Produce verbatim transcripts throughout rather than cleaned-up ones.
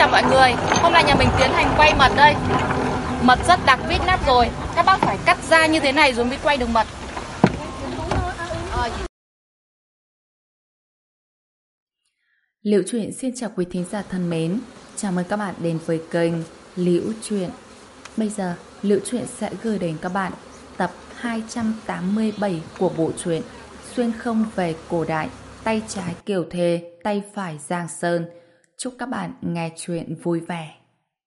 chào mọi người. Hôm nay nhà mình tiến hành quay mật đây. Mật rất đặc vít nắp rồi. Các bác phải cắt ra như thế này rồi mới quay được mật. Liễu Chuyện xin chào quý thính giả thân mến. Chào mừng các bạn đến với kênh Liễu Chuyện. Bây giờ Liễu Chuyện sẽ gửi đến các bạn tập hai trăm tám mươi bảy của bộ truyện Xuyên không về cổ đại, tay trái Kiều Thê, tay phải Giang Sơn. Chúc các bạn nghe chuyện vui vẻ.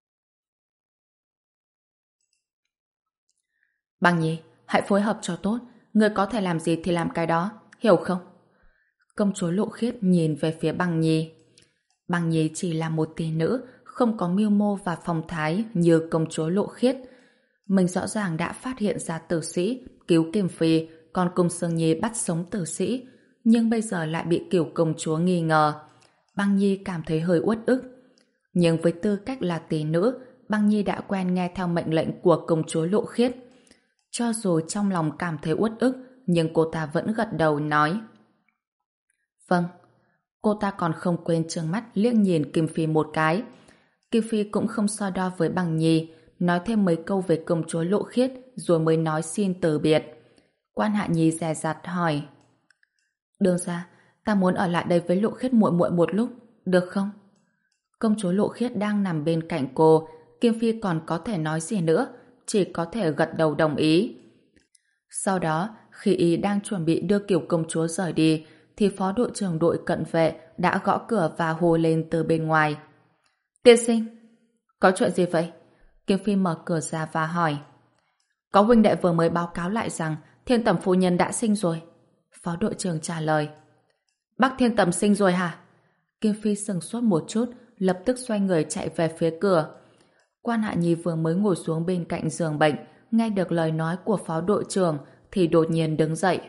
Băng Nhi, hãy phối hợp cho tốt. Người có thể làm gì thì làm cái đó, hiểu không? Công chúa Lộ Khiết nhìn về phía Băng Nhi. Băng Nhi chỉ là một tỷ nữ, không có mưu mô và phong thái như công chúa Lộ Khiết. Mình rõ ràng đã phát hiện ra tử sĩ, cứu Kim Phi, còn cùng Sương Nhi bắt sống tử sĩ, nhưng bây giờ lại bị kiểu công chúa nghi ngờ. Băng Nhi cảm thấy hơi uất ức. Nhưng với tư cách là tỷ nữ, Băng Nhi đã quen nghe theo mệnh lệnh của công chúa Lộ Khiết. Cho dù trong lòng cảm thấy uất ức, nhưng cô ta vẫn gật đầu nói: Vâng. Cô ta còn không quên trừng mắt liếc nhìn Kim Phi một cái. Kim Phi cũng không so đo với Băng Nhi, nói thêm mấy câu về công chúa Lộ Khiết rồi mới nói xin từ biệt. Quan Hạ Nhi dè dặt hỏi: Đường ra, ta muốn ở lại đây với Lộ Khiết muội muội một lúc, được không? Công chúa Lộ Khiết đang nằm bên cạnh cô, Kim Phi còn có thể nói gì nữa, chỉ có thể gật đầu đồng ý. Sau đó, khi y đang chuẩn bị đưa kiểu công chúa rời đi, thì phó đội trưởng đội cận vệ đã gõ cửa và hô lên từ bên ngoài. Tiên sinh, có chuyện gì vậy? Kim Phi mở cửa ra và hỏi. Có huynh đệ vừa mới báo cáo lại rằng Thiên Tầm phu nhân đã sinh rồi. Phó đội trưởng trả lời. Bác Thiên Tầm sinh rồi hả? Kim Phi sững sốt một chút, lập tức xoay người chạy về phía cửa. Quan Hạ Nhi vừa mới ngồi xuống bên cạnh giường bệnh, nghe được lời nói của phó đội trưởng thì đột nhiên đứng dậy.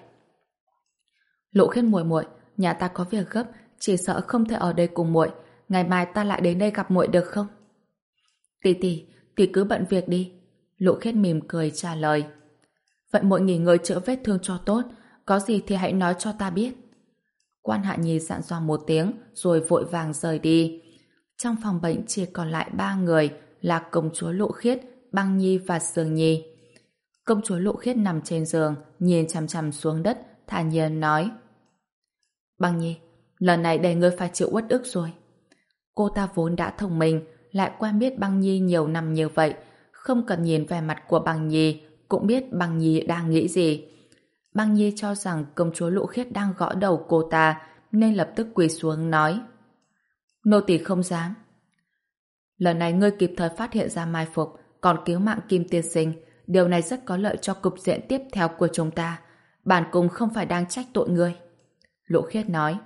Lộ Khiết muội muội, nhà ta có việc gấp, chỉ sợ không thể ở đây cùng muội, ngày mai ta lại đến đây gặp muội được không? Tỷ tỷ, tỷ cứ bận việc đi. Lộ Khiết mỉm cười trả lời. Vậy muội nghỉ ngơi chữa vết thương cho tốt, có gì thì hãy nói cho ta biết. Quan Hạ Nhi dặn dò một tiếng rồi vội vàng rời đi. Trong phòng bệnh chỉ còn lại ba người là công chúa Lộ Khiết, Băng Nhi và Sương Nhi. Công chúa Lộ Khiết nằm trên giường, nhìn chằm chằm xuống đất, thản nhiên nói: Băng Nhi, lần này để ngươi phải chịu uất ức rồi. Cô ta vốn đã thông minh, lại quen biết Băng Nhi nhiều năm như vậy, không cần nhìn vẻ mặt của Băng Nhi cũng biết Băng Nhi đang nghĩ gì. Băng Nhi cho rằng công chúa Lộ Khiết đang gõ đầu cô ta, nên lập tức quỳ xuống nói: Nô tỳ không dám. Lần này ngươi kịp thời phát hiện ra mai phục, còn cứu mạng Kim tiên sinh, điều này rất có lợi cho cục diện tiếp theo của chúng ta. Bản cung không phải đang trách tội ngươi. Lộ Khiết nói.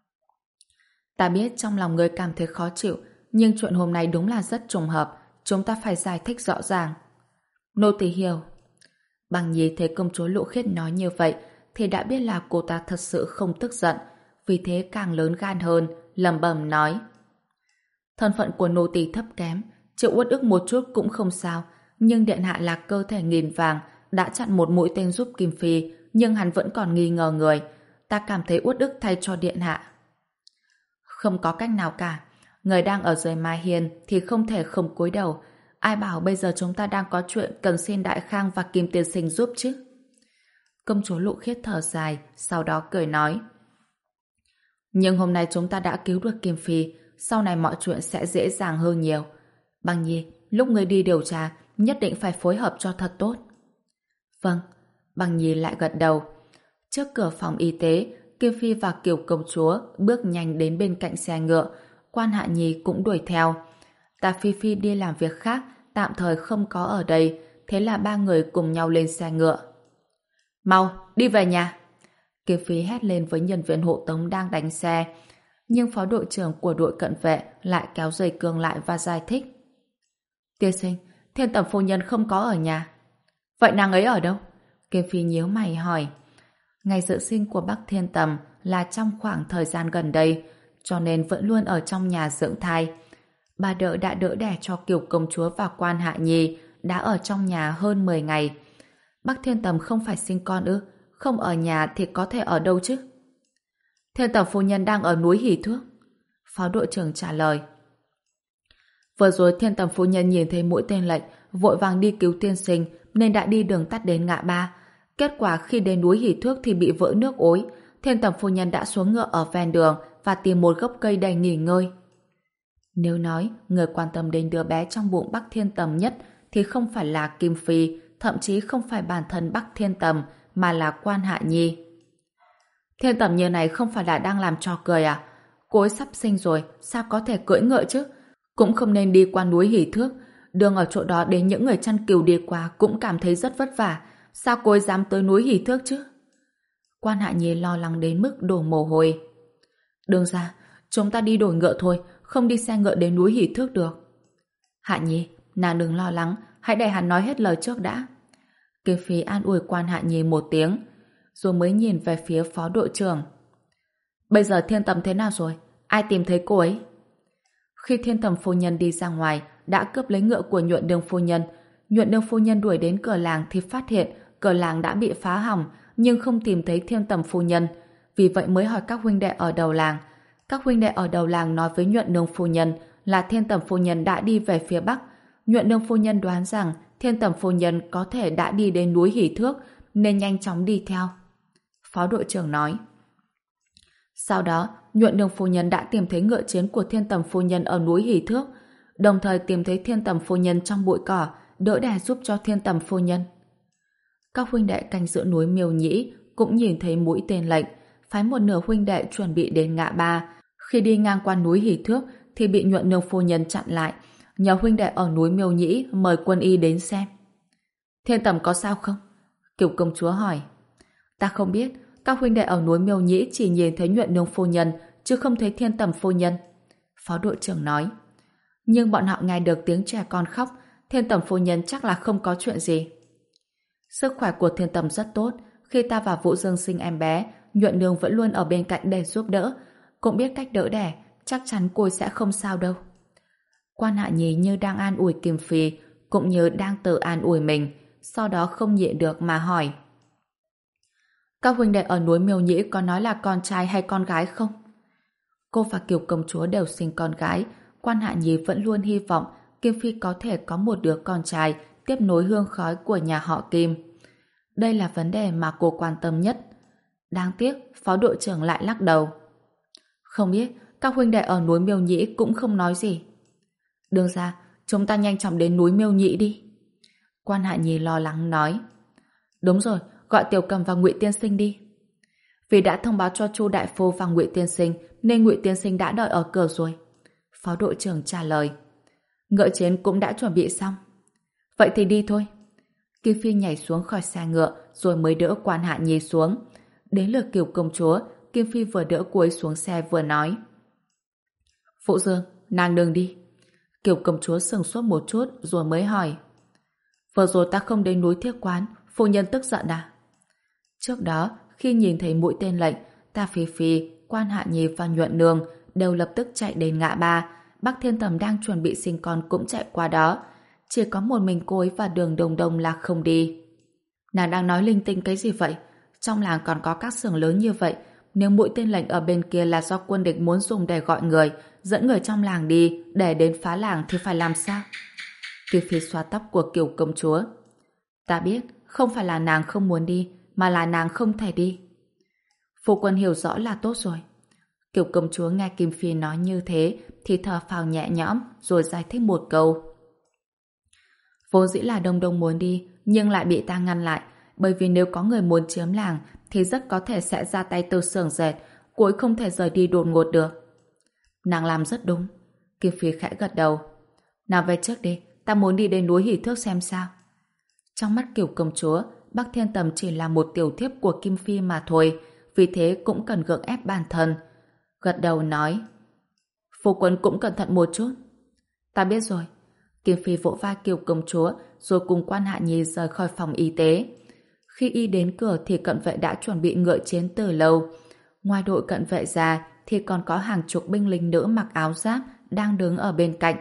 Ta biết trong lòng ngươi cảm thấy khó chịu, nhưng chuyện hôm nay đúng là rất trùng hợp, chúng ta phải giải thích rõ ràng. Nô tỳ hiểu. Băng Nhi thấy công chúa Lộ Khiết nói như vậy thì đã biết là cô ta thật sự không tức giận, vì thế càng lớn gan hơn, lẩm bẩm nói: Thân phận của nô tỳ thấp kém, chịu uất ức một chút cũng không sao, nhưng điện hạ là cơ thể nghìn vàng, đã chặn một mũi tên giúp Kim Phi, nhưng hắn vẫn còn nghi ngờ người. Ta cảm thấy uất ức thay cho điện hạ. Không có cách nào cả, người đang ở dưới Mai Hiên thì không thể không cúi đầu. Ai bảo bây giờ chúng ta đang có chuyện cần xin Đại Khang và Kim tiên sinh giúp chứ? Công chúa Lộ Khiết thở dài, sau đó cười nói: Nhưng hôm nay chúng ta đã cứu được Kim Phi, sau này mọi chuyện sẽ dễ dàng hơn nhiều. Băng Nhi, lúc ngươi đi điều tra, nhất định phải phối hợp cho thật tốt. Vâng. Băng Nhi lại gật đầu. Trước cửa phòng y tế, Kim Phi và Kiều công chúa bước nhanh đến bên cạnh xe ngựa. Quan Hạ Nhi cũng đuổi theo. Tà Phi Phi đi làm việc khác, tạm thời không có ở đây, thế là ba người cùng nhau lên xe ngựa. Mau, đi về nhà! Kim Phi hét lên với nhân viên hộ tống đang đánh xe. Nhưng phó đội trưởng của đội cận vệ lại kéo dây cương lại và giải thích. Tiên sinh, Thiên Tầm phu nhân không có ở nhà. Vậy nàng ấy ở đâu? Kim Phi nhíu mày hỏi. Ngày dự sinh của Bắc Thiên Tầm là trong khoảng thời gian gần đây, cho nên vẫn luôn ở trong nhà dưỡng thai. Bà đỡ đã đỡ đẻ cho Kiều công chúa và Quan Hạ Nhi, đã ở trong nhà hơn mười ngày. Bắc Thiên Tầm không phải sinh con ư? Không ở nhà thì có thể ở đâu chứ? Thiên Tầm phu nhân đang ở núi Hỷ Thước. Phó đội trưởng trả lời. Vừa rồi Thiên Tầm phu nhân nhìn thấy mũi tên lệnh, vội vàng đi cứu tiên sinh nên đã đi đường tắt đến ngã ba. Kết quả khi đến núi Hỷ Thước thì bị vỡ nước ối. Thiên Tầm phu nhân đã xuống ngựa ở ven đường và tìm một gốc cây để nghỉ ngơi. Nếu nói người quan tâm đến đứa bé trong bụng Bắc Thiên Tầm nhất thì không phải là Kim Phi, thậm chí không phải bản thân Bắc Thiên Tầm mà là Quan Hạ Nhi. Thiên Tầm như này không phải là đang làm trò cười à? Cô ấy sắp sinh rồi, sao có thể cưỡi ngựa chứ? Cũng không nên đi qua núi Hỷ Thước. Đường ở chỗ đó đến những người chăn cừu đi qua cũng cảm thấy rất vất vả. Sao cô ấy dám tới núi Hỷ Thước chứ? Quan Hạ Nhi lo lắng đến mức đổ mồ hôi. Đường ra, chúng ta đi đổi ngựa thôi, không đi xe ngựa đến núi Hỷ Thước được. Hạ Nhi, nàng đừng lo lắng, hãy để hắn nói hết lời trước đã. Kim Phi an ủi Quan Hạ Nhi một tiếng, rồi mới nhìn về phía phó đội trưởng. Bây giờ Thiên Tầm thế nào rồi? Ai tìm thấy cô ấy? Khi Thiên Tầm phu nhân đi ra ngoài, đã cướp lấy ngựa của Nhuận Đường phu nhân. Nhuận Đường phu nhân đuổi đến cửa làng thì phát hiện cửa làng đã bị phá hỏng, nhưng không tìm thấy Thiên Tầm phu nhân. Vì vậy mới hỏi các huynh đệ ở đầu làng. Các huynh đệ ở đầu làng nói với Nhuận Đường phu nhân là Thiên Tầm phu nhân đã đi về phía bắc. Nhuận Đường phu nhân đoán rằng Thiên Tầm phu nhân có thể đã đi đến núi Hỷ Thước nên nhanh chóng đi theo. Phó đội trưởng nói. Sau đó, Nhuận Đường phu nhân đã tìm thấy ngựa chiến của Thiên Tầm phu nhân ở núi Hỷ Thước, đồng thời tìm thấy Thiên Tầm phu nhân trong bụi cỏ, đỡ đè giúp cho Thiên Tầm phu nhân. Các huynh đệ canh giữa núi Miêu Nhĩ cũng nhìn thấy mũi tên lệnh, phái một nửa huynh đệ chuẩn bị đến ngã ba. Khi đi ngang qua núi Hỷ Thước thì bị Nhuận Đường phu nhân chặn lại, nhờ huynh đệ ở núi Miêu Nhĩ mời quân y đến xem. Thiên Tầm có sao không? Kiều công chúa hỏi. Ta không biết, các huynh đệ ở núi Miêu Nhĩ chỉ nhìn thấy Nhuận Đường phu nhân chứ không thấy Thiên Tầm phu nhân. Phó đội trưởng nói. Nhưng bọn họ nghe được tiếng trẻ con khóc, Thiên Tầm phu nhân chắc là không có chuyện gì. Sức khỏe của Thiên Tầm rất tốt. Khi ta và Vũ Dương sinh em bé, Nhuận Đường vẫn luôn ở bên cạnh để giúp đỡ, cũng biết cách đỡ đẻ, chắc chắn cô sẽ không sao đâu. Quan Hạ Nhi như đang an ủi Kim Phi, cũng như đang tự an ủi mình, sau đó không nhịn được mà hỏi. Các huynh đệ ở núi Miêu Nhĩ có nói là con trai hay con gái không? Cô và Kiều công chúa đều sinh con gái. Quan Hạ Nhi vẫn luôn hy vọng Kim Phi có thể có một đứa con trai tiếp nối hương khói của nhà họ Kim. Đây là vấn đề mà cô quan tâm nhất. Đáng tiếc, phó đội trưởng lại lắc đầu. Không biết, các huynh đệ ở núi Miêu Nhĩ cũng không nói gì. Đường ra, chúng ta nhanh chóng đến núi Miêu Nhĩ đi. Quan Hạ Nhi lo lắng nói. Đúng rồi, gọi Tiểu Cầm và Ngụy tiên sinh đi. Vì đã thông báo cho Chu đại phu và Ngụy tiên sinh nên Ngụy tiên sinh đã đợi ở cửa rồi. Phó đội trưởng trả lời. Ngựa chiến cũng đã chuẩn bị xong. Vậy thì đi thôi. Kim Phi nhảy xuống khỏi xe ngựa rồi mới đỡ Quan Hạ Nhi xuống. Đến lượt Kiều công chúa, Kim Phi vừa đỡ cô ấy xuống xe vừa nói. Phụ Dương, nàng đừng đi. Kiều công chúa sừng sốt một chút rồi mới hỏi. Vừa rồi ta không đến núi Thiết Quán, phu nhân tức giận à? Trước đó, khi nhìn thấy mũi tên lệnh, Ta Phi Phi, Quan Hạ Nhi và Nhuận Nương đều lập tức chạy đến ngã ba. Bắc Thiên Tầm đang chuẩn bị sinh con cũng chạy qua đó. Chỉ có một mình cô ấy và Đường Đồng Đồng là không đi. Nàng đang nói linh tinh cái gì vậy? Trong làng còn có các xưởng lớn như vậy. Nếu mũi tên lệnh ở bên kia là do quân địch muốn dùng để gọi người, dẫn người trong làng đi để đến phá làng thì phải làm sao? Kiều Phi xoa tóc của Kiều công chúa. Ta biết, không phải là nàng không muốn đi, mà là nàng không thể đi. Phu quân hiểu rõ là tốt rồi. Kiều công chúa nghe Kim Phi nói như thế thì thở phào nhẹ nhõm rồi giải thích một câu. Vốn dĩ là Đông Đông muốn đi, nhưng lại bị ta ngăn lại, bởi vì nếu có người muốn chiếm làng thì rất có thể sẽ ra tay từ xưởng dệt, cô ấy không thể rời đi đột ngột được. Nàng làm rất đúng. Kim Phi khẽ gật đầu. Nào về trước đi, ta muốn đi đến núi Hỷ Thước xem sao. Trong mắt Kiều công chúa, Bắc Thiên Tầm chỉ là một tiểu thiếp của Kim Phi mà thôi, vì thế cũng cần gượng ép bản thân. Gật đầu nói. Phu quân cũng cẩn thận một chút. Ta biết rồi. Kim Phi vỗ vai Kiều công chúa rồi cùng Quan Hạ Nhi rời khỏi phòng y tế. Khi y đến cửa thì cận vệ đã chuẩn bị ngựa chiến từ lâu. Ngoài đội cận vệ ra thì còn có hàng chục binh lính nữ mặc áo giáp đang đứng ở bên cạnh.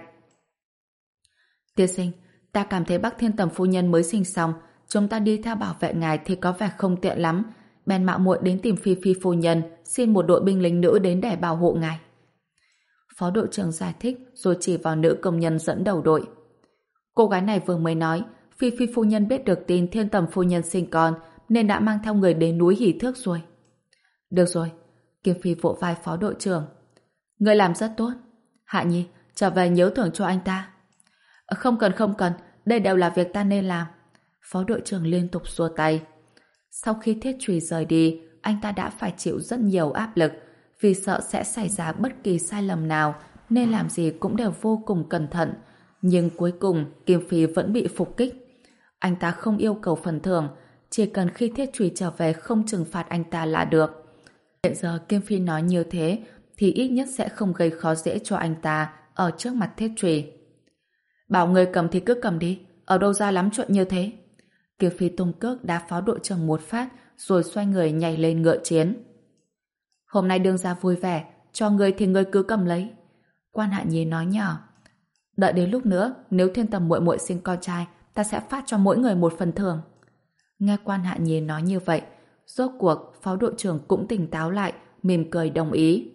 Tiên sinh, ta cảm thấy Bắc Thiên Tầm phu nhân mới sinh xong, chúng ta đi theo bảo vệ ngài thì có vẻ không tiện lắm. Bèn mạo muội đến tìm Phi Phi phu nhân, xin một đội binh lính nữ đến để bảo hộ ngài. Phó đội trưởng giải thích rồi chỉ vào nữ công nhân dẫn đầu đội. Cô gái này vừa mới nói Phi Phi phu nhân biết được tin Thiên Tầm phu nhân sinh con nên đã mang theo người đến núi Hỷ Thước rồi. Được rồi, Kim Phi vỗ vai phó đội trưởng. Người làm rất tốt. Hạ Nhi, trở về nhớ thưởng cho anh ta. Không cần không cần, đây đều là việc ta nên làm. Phó đội trưởng liên tục xua tay. Sau khi Thiết Trùy rời đi, anh ta đã phải chịu rất nhiều áp lực vì sợ sẽ xảy ra bất kỳ sai lầm nào nên làm gì cũng đều vô cùng cẩn thận. Nhưng cuối cùng Kim Phi vẫn bị phục kích. Anh ta không yêu cầu phần thưởng, chỉ cần khi Thiết Trùy trở về không trừng phạt anh ta là được. Hiện giờ Kim Phi nói như thế thì ít nhất sẽ không gây khó dễ cho anh ta ở trước mặt Thiết Trùy. Bảo người cầm thì cứ cầm đi, ở đâu ra lắm chuyện như thế. Kim Phi tung cước đá phó đội trưởng một phát rồi xoay người nhảy lên ngựa chiến. Hôm nay đương gia vui vẻ, cho người thì người cứ cầm lấy. Quan Hạ Nhi nói nhỏ. Đợi đến lúc nữa, nếu Thiên Tầm muội muội sinh con trai, ta sẽ phát cho mỗi người một phần thưởng. Nghe Quan Hạ Nhi nói như vậy, rốt cuộc phó đội trưởng cũng tỉnh táo lại, mỉm cười đồng ý.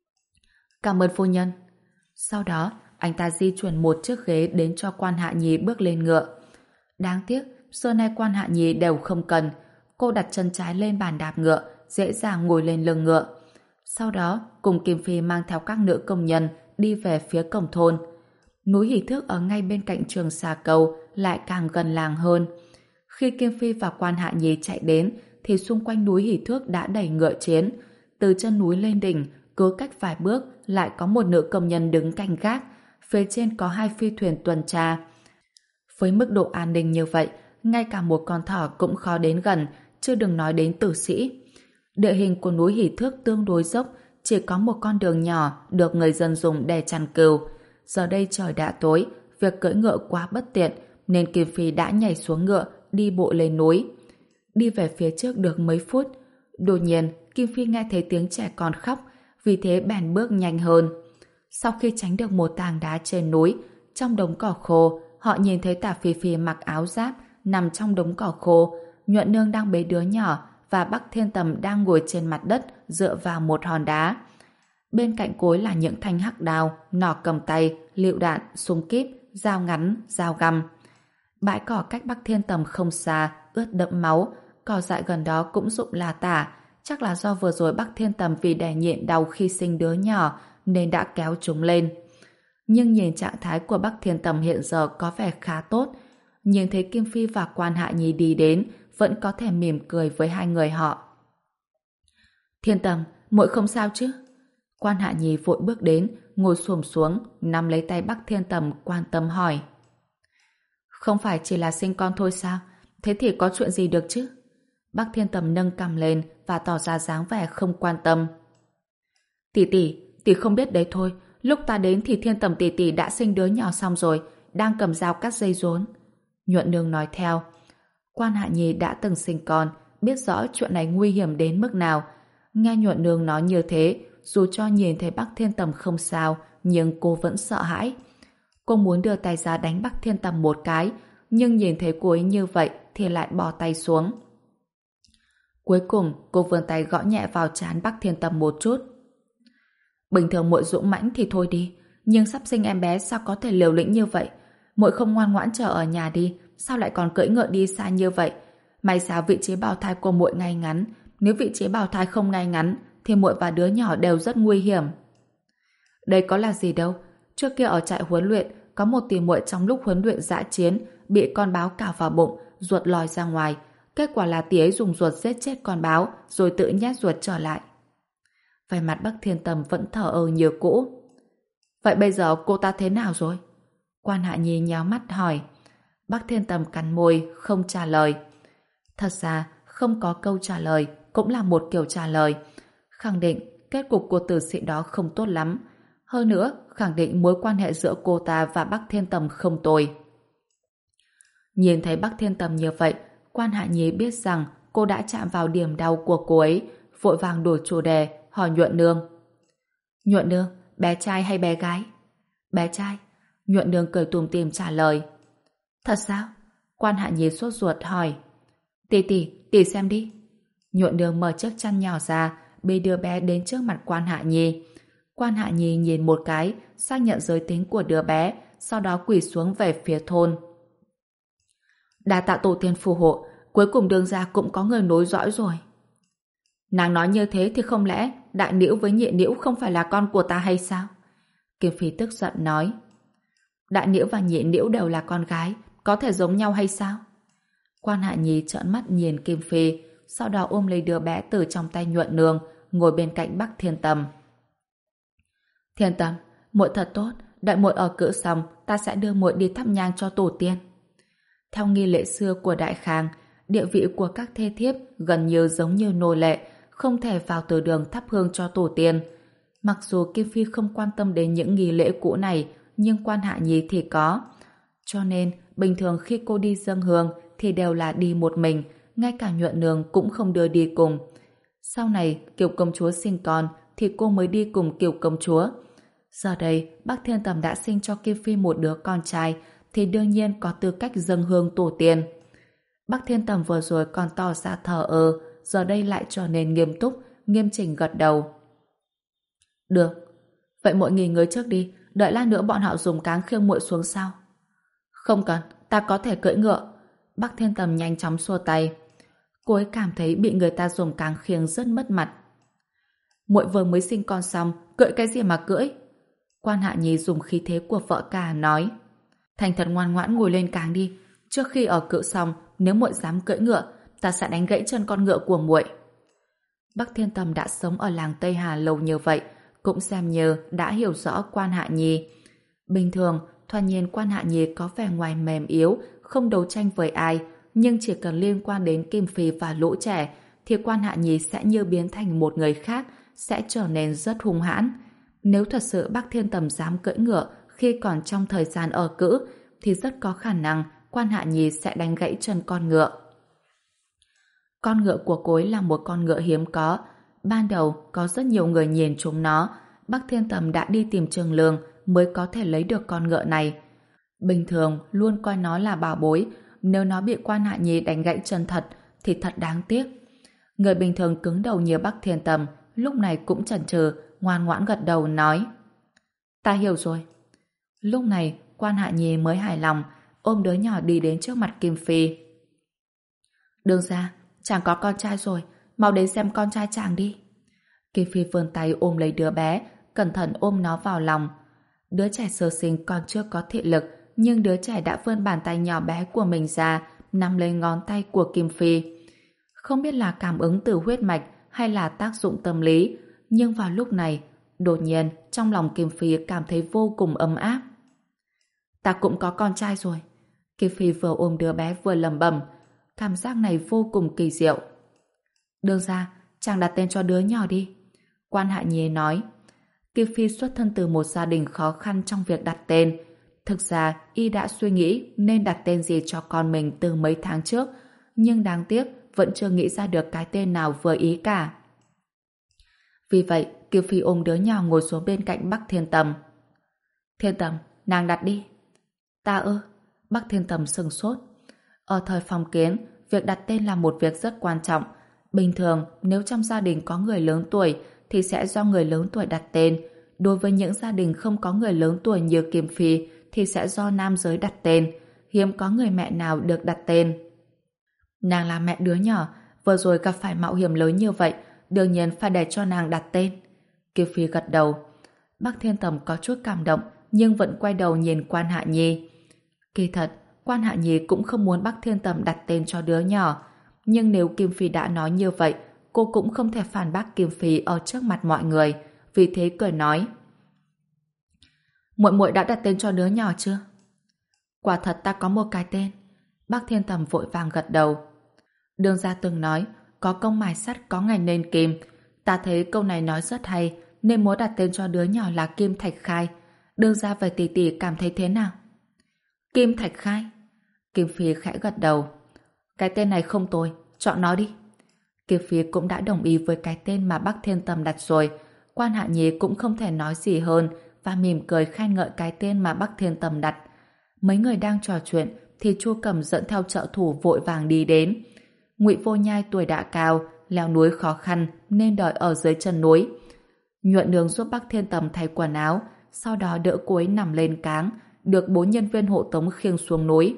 Cảm ơn phu nhân. Sau đó, anh ta di chuyển một chiếc ghế đến cho Quan Hạ Nhi bước lên ngựa. Đáng tiếc, xưa nay Quan Hạ Nhi đều không cần. Cô đặt chân trái lên bàn đạp ngựa, dễ dàng ngồi lên lưng ngựa. Sau đó, cùng Kim Phi mang theo các nữ công nhân đi về phía cổng thôn. Núi Hỷ Thước ở ngay bên cạnh trường Xà Cầu lại càng gần làng hơn. Khi Kim Phi và Quan Hạ Nhi chạy đến, thì xung quanh núi Hỷ Thước đã đầy ngựa chiến. Từ chân núi lên đỉnh, cứ cách vài bước lại có một nữ công nhân đứng canh gác. Phía trên có hai phi thuyền tuần tra. Với mức độ an ninh như vậy, ngay cả một con thỏ cũng khó đến gần, chứ đừng nói đến tử sĩ. Địa hình của núi Hỷ Thước tương đối dốc, chỉ có một con đường nhỏ được người dân dùng để chăn cừu. Giờ đây trời đã tối, việc cưỡi ngựa quá bất tiện, nên Kim Phi đã nhảy xuống ngựa, đi bộ lên núi. Đi về phía trước được mấy phút, đột nhiên Kim Phi nghe thấy tiếng trẻ con khóc, vì thế bèn bước nhanh hơn. Sau khi tránh được một tảng đá trên núi, trong đống cỏ khô, họ nhìn thấy Tả Phi Phi mặc áo giáp nằm trong đống cỏ khô, Nhuận Nương đang bế đứa nhỏ và Bắc Thiên Tầm đang ngồi trên mặt đất dựa vào một hòn đá. Bên cạnh cối là những thanh hắc đao, nỏ cầm tay, lựu đạn, súng kíp, dao ngắn, dao găm. Bãi cỏ cách Bắc Thiên Tầm không xa, ướt đẫm máu, cỏ dại gần đó cũng rụng là tả. Chắc là do vừa rồi Bắc Thiên Tầm vì đè nhịn đau khi sinh đứa nhỏ nên đã kéo chúng lên. Nhưng nhìn trạng thái của Bắc Thiên Tầm hiện giờ có vẻ khá tốt. Nhìn thấy Kim Phi và Quan Hạ Nhi đi đến, vẫn có thể mỉm cười với hai người họ. Thiên Tầm, muội không sao chứ? Quan Hạ Nhi vội bước đến, ngồi xổm xuống, nắm lấy tay Bắc Thiên Tầm quan tâm hỏi. Không phải chỉ là sinh con thôi sao? Thế thì có chuyện gì được chứ? Bắc Thiên Tầm nâng cằm lên và tỏ ra dáng vẻ không quan tâm. Tỷ tỷ, tỷ không biết đấy thôi. Lúc ta đến thì Thiên Tầm tỷ tỷ đã sinh đứa nhỏ xong rồi, đang cầm dao cắt dây rốn. Nhuận Nương nói theo. Quan Hạ Nhi đã từng sinh con, biết rõ chuyện này nguy hiểm đến mức nào. Nghe Nhuận Nương nói như thế, dù cho nhìn thấy Bắc Thiên Tầm không sao, nhưng cô vẫn sợ hãi. Cô muốn đưa tay ra đánh Bắc Thiên Tầm một cái, nhưng nhìn thấy cô ấy như vậy thì lại bỏ tay xuống. Cuối cùng, cô vươn tay gõ nhẹ vào trán Bắc Thiên Tầm một chút. Bình thường muội dũng mãnh thì thôi đi, nhưng sắp sinh em bé sao có thể liều lĩnh như vậy? Muội không ngoan ngoãn chờ ở nhà đi, sao lại còn cưỡi ngựa đi xa như vậy? May sao vị trí bào thai của muội ngay ngắn, nếu vị trí bào thai không ngay ngắn thì muội và đứa nhỏ đều rất nguy hiểm. Đây có là gì đâu, trước kia ở trại huấn luyện có một tỷ muội trong lúc huấn luyện dã chiến bị con báo cào vào bụng, ruột lòi ra ngoài. Kết quả là tỷ ấy dùng ruột giết chết con báo rồi tự nhét ruột trở lại. Vẻ mặt Bắc Thiên Tầm vẫn thở ơ như cũ. Vậy bây giờ cô ta thế nào rồi? Quan Hạ Nhi nhéo mắt hỏi. Bắc Thiên Tầm cắn môi, không trả lời. Thật ra, không có câu trả lời cũng là một kiểu trả lời. Khẳng định kết cục của tử sĩ đó không tốt lắm. Hơn nữa, khẳng định mối quan hệ giữa cô ta và Bắc Thiên Tầm không tồi. Nhìn thấy Bắc Thiên Tầm như vậy, Quan Hạ Nhi biết rằng cô đã chạm vào điểm đau của cô ấy, vội vàng đổi chủ đề, hỏi Nhuận Nương. Nhuận Nương, bé trai hay bé gái? Bé trai. Nhuận Nương cười tủm tỉm trả lời. Thật sao? Quan Hạ Nhi sốt ruột hỏi. Tỷ tỷ, tỷ xem đi. Nhuận Nương mở chiếc chăn nhỏ ra, bê đưa bé đến trước mặt Quan Hạ Nhi. Quan Hạ Nhi nhìn một cái, xác nhận giới tính của đứa bé, sau đó quỳ xuống về phía thôn. Đa tạ tổ tiên phù hộ, cuối cùng Đường gia cũng có người nối dõi rồi. Nàng nói như thế thì không lẽ Đại Nĩu với Nhị Nĩu không phải là con của ta hay sao? Kim Phi tức giận nói. Đại Nĩu và Nhị Nĩu đều là con gái, có thể giống nhau hay sao? Quan Hạ Nhi trợn mắt nhìn Kim Phi, sau đó ôm lấy đứa bé từ trong tay Nhuận Nương, ngồi bên cạnh Bắc Thiên Tầm. Thiên Tầm, muội thật tốt, đợi muội ở cữ xong, ta sẽ đưa muội đi thắp nhang cho tổ tiên. Theo nghi lễ xưa của Đại Khang, địa vị của các thê thiếp gần như giống như nô lệ, không thể vào từ đường thắp hương cho tổ tiên. Mặc dù Kim Phi không quan tâm đến những nghi lễ cũ này, nhưng Quan Hạ Nhi thì có. Cho nên, bình thường khi cô đi dâng hương thì đều là đi một mình, ngay cả Nhuận Nương cũng không đưa đi cùng. Sau này, Kiều công chúa sinh con thì cô mới đi cùng Kiều công chúa. Giờ đây, Bắc Thiên Tầm đã sinh cho Kim Phi một đứa con trai, thì đương nhiên có tư cách dâng hương tổ tiên. Bắc Thiên Tầm vừa rồi còn tỏ ra thờ ơ, giờ đây lại trở nên nghiêm túc, nghiêm chỉnh gật đầu. Được, vậy muội nghỉ ngơi trước đi, đợi lát nữa bọn họ dùng cáng khiêng muội xuống sau. Không cần, ta có thể cưỡi ngựa. Bắc Thiên Tầm nhanh chóng xua tay. Cô ấy cảm thấy bị người ta dùng cáng khiêng rất mất mặt. Muội vừa mới sinh con xong, cưỡi cái gì mà cưỡi? Quan Hạ Nhi dùng khí thế của vợ cả nói. Thành thật ngoan ngoãn ngồi lên cáng đi. Trước khi ở cự xong, nếu muội dám cưỡi ngựa, ta sẽ đánh gãy chân con ngựa của muội. Bắc Thiên Tầm đã sống ở làng Tây Hà lâu như vậy, cũng xem như đã hiểu rõ Quan Hạ Nhi. Bình thường, thoạt nhìn Quan Hạ Nhi có vẻ ngoài mềm yếu, không đấu tranh với ai, nhưng chỉ cần liên quan đến Kim Phi và lũ trẻ, thì Quan Hạ Nhi sẽ như biến thành một người khác, sẽ trở nên rất hung hãn. Nếu thật sự Bắc Thiên Tầm dám cưỡi ngựa khi còn trong thời gian ở cữ, thì rất có khả năng Quan Hạ Nhi sẽ đánh gãy chân con ngựa. Con ngựa của cô ấy là một con ngựa hiếm có. Ban đầu có rất nhiều người nhìn chúng nó. Bắc Thiên Tầm đã đi tìm Trường Lương mới có thể lấy được con ngựa này. Bình thường luôn coi nó là bảo bối. Nếu nó bị Quan Hạ Nhi đánh gãy chân thật thì thật đáng tiếc. Người bình thường cứng đầu như Bắc Thiên Tầm lúc này cũng chần chừ, ngoan ngoãn gật đầu nói. Ta hiểu rồi. Lúc này Quan Hạ Nhi mới hài lòng, ôm đứa nhỏ đi đến trước mặt Kim Phi. Đường ra, chàng có con trai rồi, mau đến xem con trai chàng đi. Kim Phi vươn tay ôm lấy đứa bé, cẩn thận ôm nó vào lòng. Đứa trẻ sơ sinh còn chưa có thị lực, nhưng đứa trẻ đã vươn bàn tay nhỏ bé của mình ra, nắm lấy ngón tay của Kim Phi. Không biết là cảm ứng từ huyết mạch hay là tác dụng tâm lý, nhưng vào lúc này, đột nhiên trong lòng Kim Phi cảm thấy vô cùng ấm áp. Ta cũng có con trai rồi. Kim Phi vừa ôm đứa bé vừa lẩm bẩm, cảm giác này vô cùng kỳ diệu. Đường ra, chàng đặt tên cho đứa nhỏ đi. Quan Hạ Nhi nói. Kim Phi xuất thân từ một gia đình khó khăn trong việc đặt tên. Thực ra, y đã suy nghĩ nên đặt tên gì cho con mình từ mấy tháng trước, nhưng đáng tiếc vẫn chưa nghĩ ra được cái tên nào vừa ý cả. Vì vậy, Kim Phi ôm đứa nhỏ ngồi xuống bên cạnh Bắc Thiên Tầm. Thiên Tầm, nàng đặt đi. Ta ư? Bắc Thiên Tầm sừng sốt. Ở thời phong kiến, việc đặt tên là một việc rất quan trọng. Bình thường, nếu trong gia đình có người lớn tuổi thì sẽ do người lớn tuổi đặt tên. Đối với những gia đình không có người lớn tuổi như Kim Phi thì sẽ do nam giới đặt tên. Hiếm có người mẹ nào được đặt tên. Nàng là mẹ đứa nhỏ, vừa rồi gặp phải mạo hiểm lớn như vậy, đương nhiên phải để cho nàng đặt tên. Kim Phi gật đầu. Bắc Thiên Tầm có chút cảm động, nhưng vẫn quay đầu nhìn Quan Hạ Nhi. Kỳ thật, Quan Hạ Nhi cũng không muốn Bắc Thiên Tầm đặt tên cho đứa nhỏ. Nhưng nếu Kim Phi đã nói như vậy, cô cũng không thể phản bác Kim Phi ở trước mặt mọi người. Vì thế cười nói. Muội muội đã đặt tên cho đứa nhỏ chưa? Quả thật ta có một cái tên. Bắc Thiên Tầm vội vàng gật đầu. Đường gia từng nói, có công mài sắt có ngày nên kim. Ta thấy câu này nói rất hay, nên muốn đặt tên cho đứa nhỏ là Kim Thạch Khai. Đường gia và tỷ tỷ cảm thấy thế nào? Kim Thạch Khai? Kim Phi khẽ gật đầu. Cái tên này không tồi, chọn nó đi. Kim Phi cũng đã đồng ý với cái tên mà Bắc Thiên Tầm đặt rồi. Quan Hạ Nhi cũng không thể nói gì hơn và mỉm cười khen ngợi cái tên mà Bắc Thiên Tầm đặt. Mấy người đang trò chuyện thì Chu Cầm dẫn theo trợ thủ vội vàng đi đến. Ngụy Vô Nhai tuổi đã cao, leo núi khó khăn nên đợi ở dưới chân núi. Nhuận Nương giúp Bắc Thiên Tầm thay quần áo, sau đó đỡ cô ấy nằm lên cáng, được bốn nhân viên hộ tống khiêng xuống núi.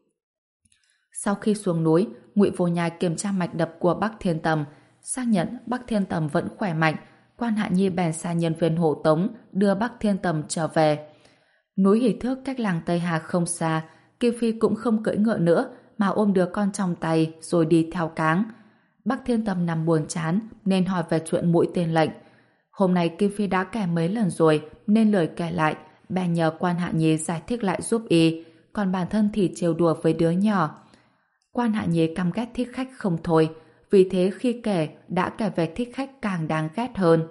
Sau khi xuống núi, Ngụy Vô Nhai kiểm tra mạch đập của Bắc Thiên Tầm, xác nhận Bắc Thiên Tầm vẫn khỏe mạnh. Quan Hạ Nhi bèn sai nhân viên hộ tống đưa Bắc Thiên Tầm trở về. Núi Hỷ Thước cách làng Tây Hà không xa, Kim Phi cũng không cưỡi ngựa nữa mà ôm đứa con trong tay rồi đi theo cáng. Bắc Thiên Tầm nằm buồn chán nên hỏi về chuyện mũi tên lệnh. Hôm nay Kim Phi đã kể mấy lần rồi nên lời kể lại, bèn nhờ Quan Hạ Nhi giải thích lại giúp y, còn bản thân thì trêu đùa với đứa nhỏ. Quan Hạ Nhi căm ghét thích khách không thôi, vì thế khi kể đã kể về thích khách càng đáng ghét hơn.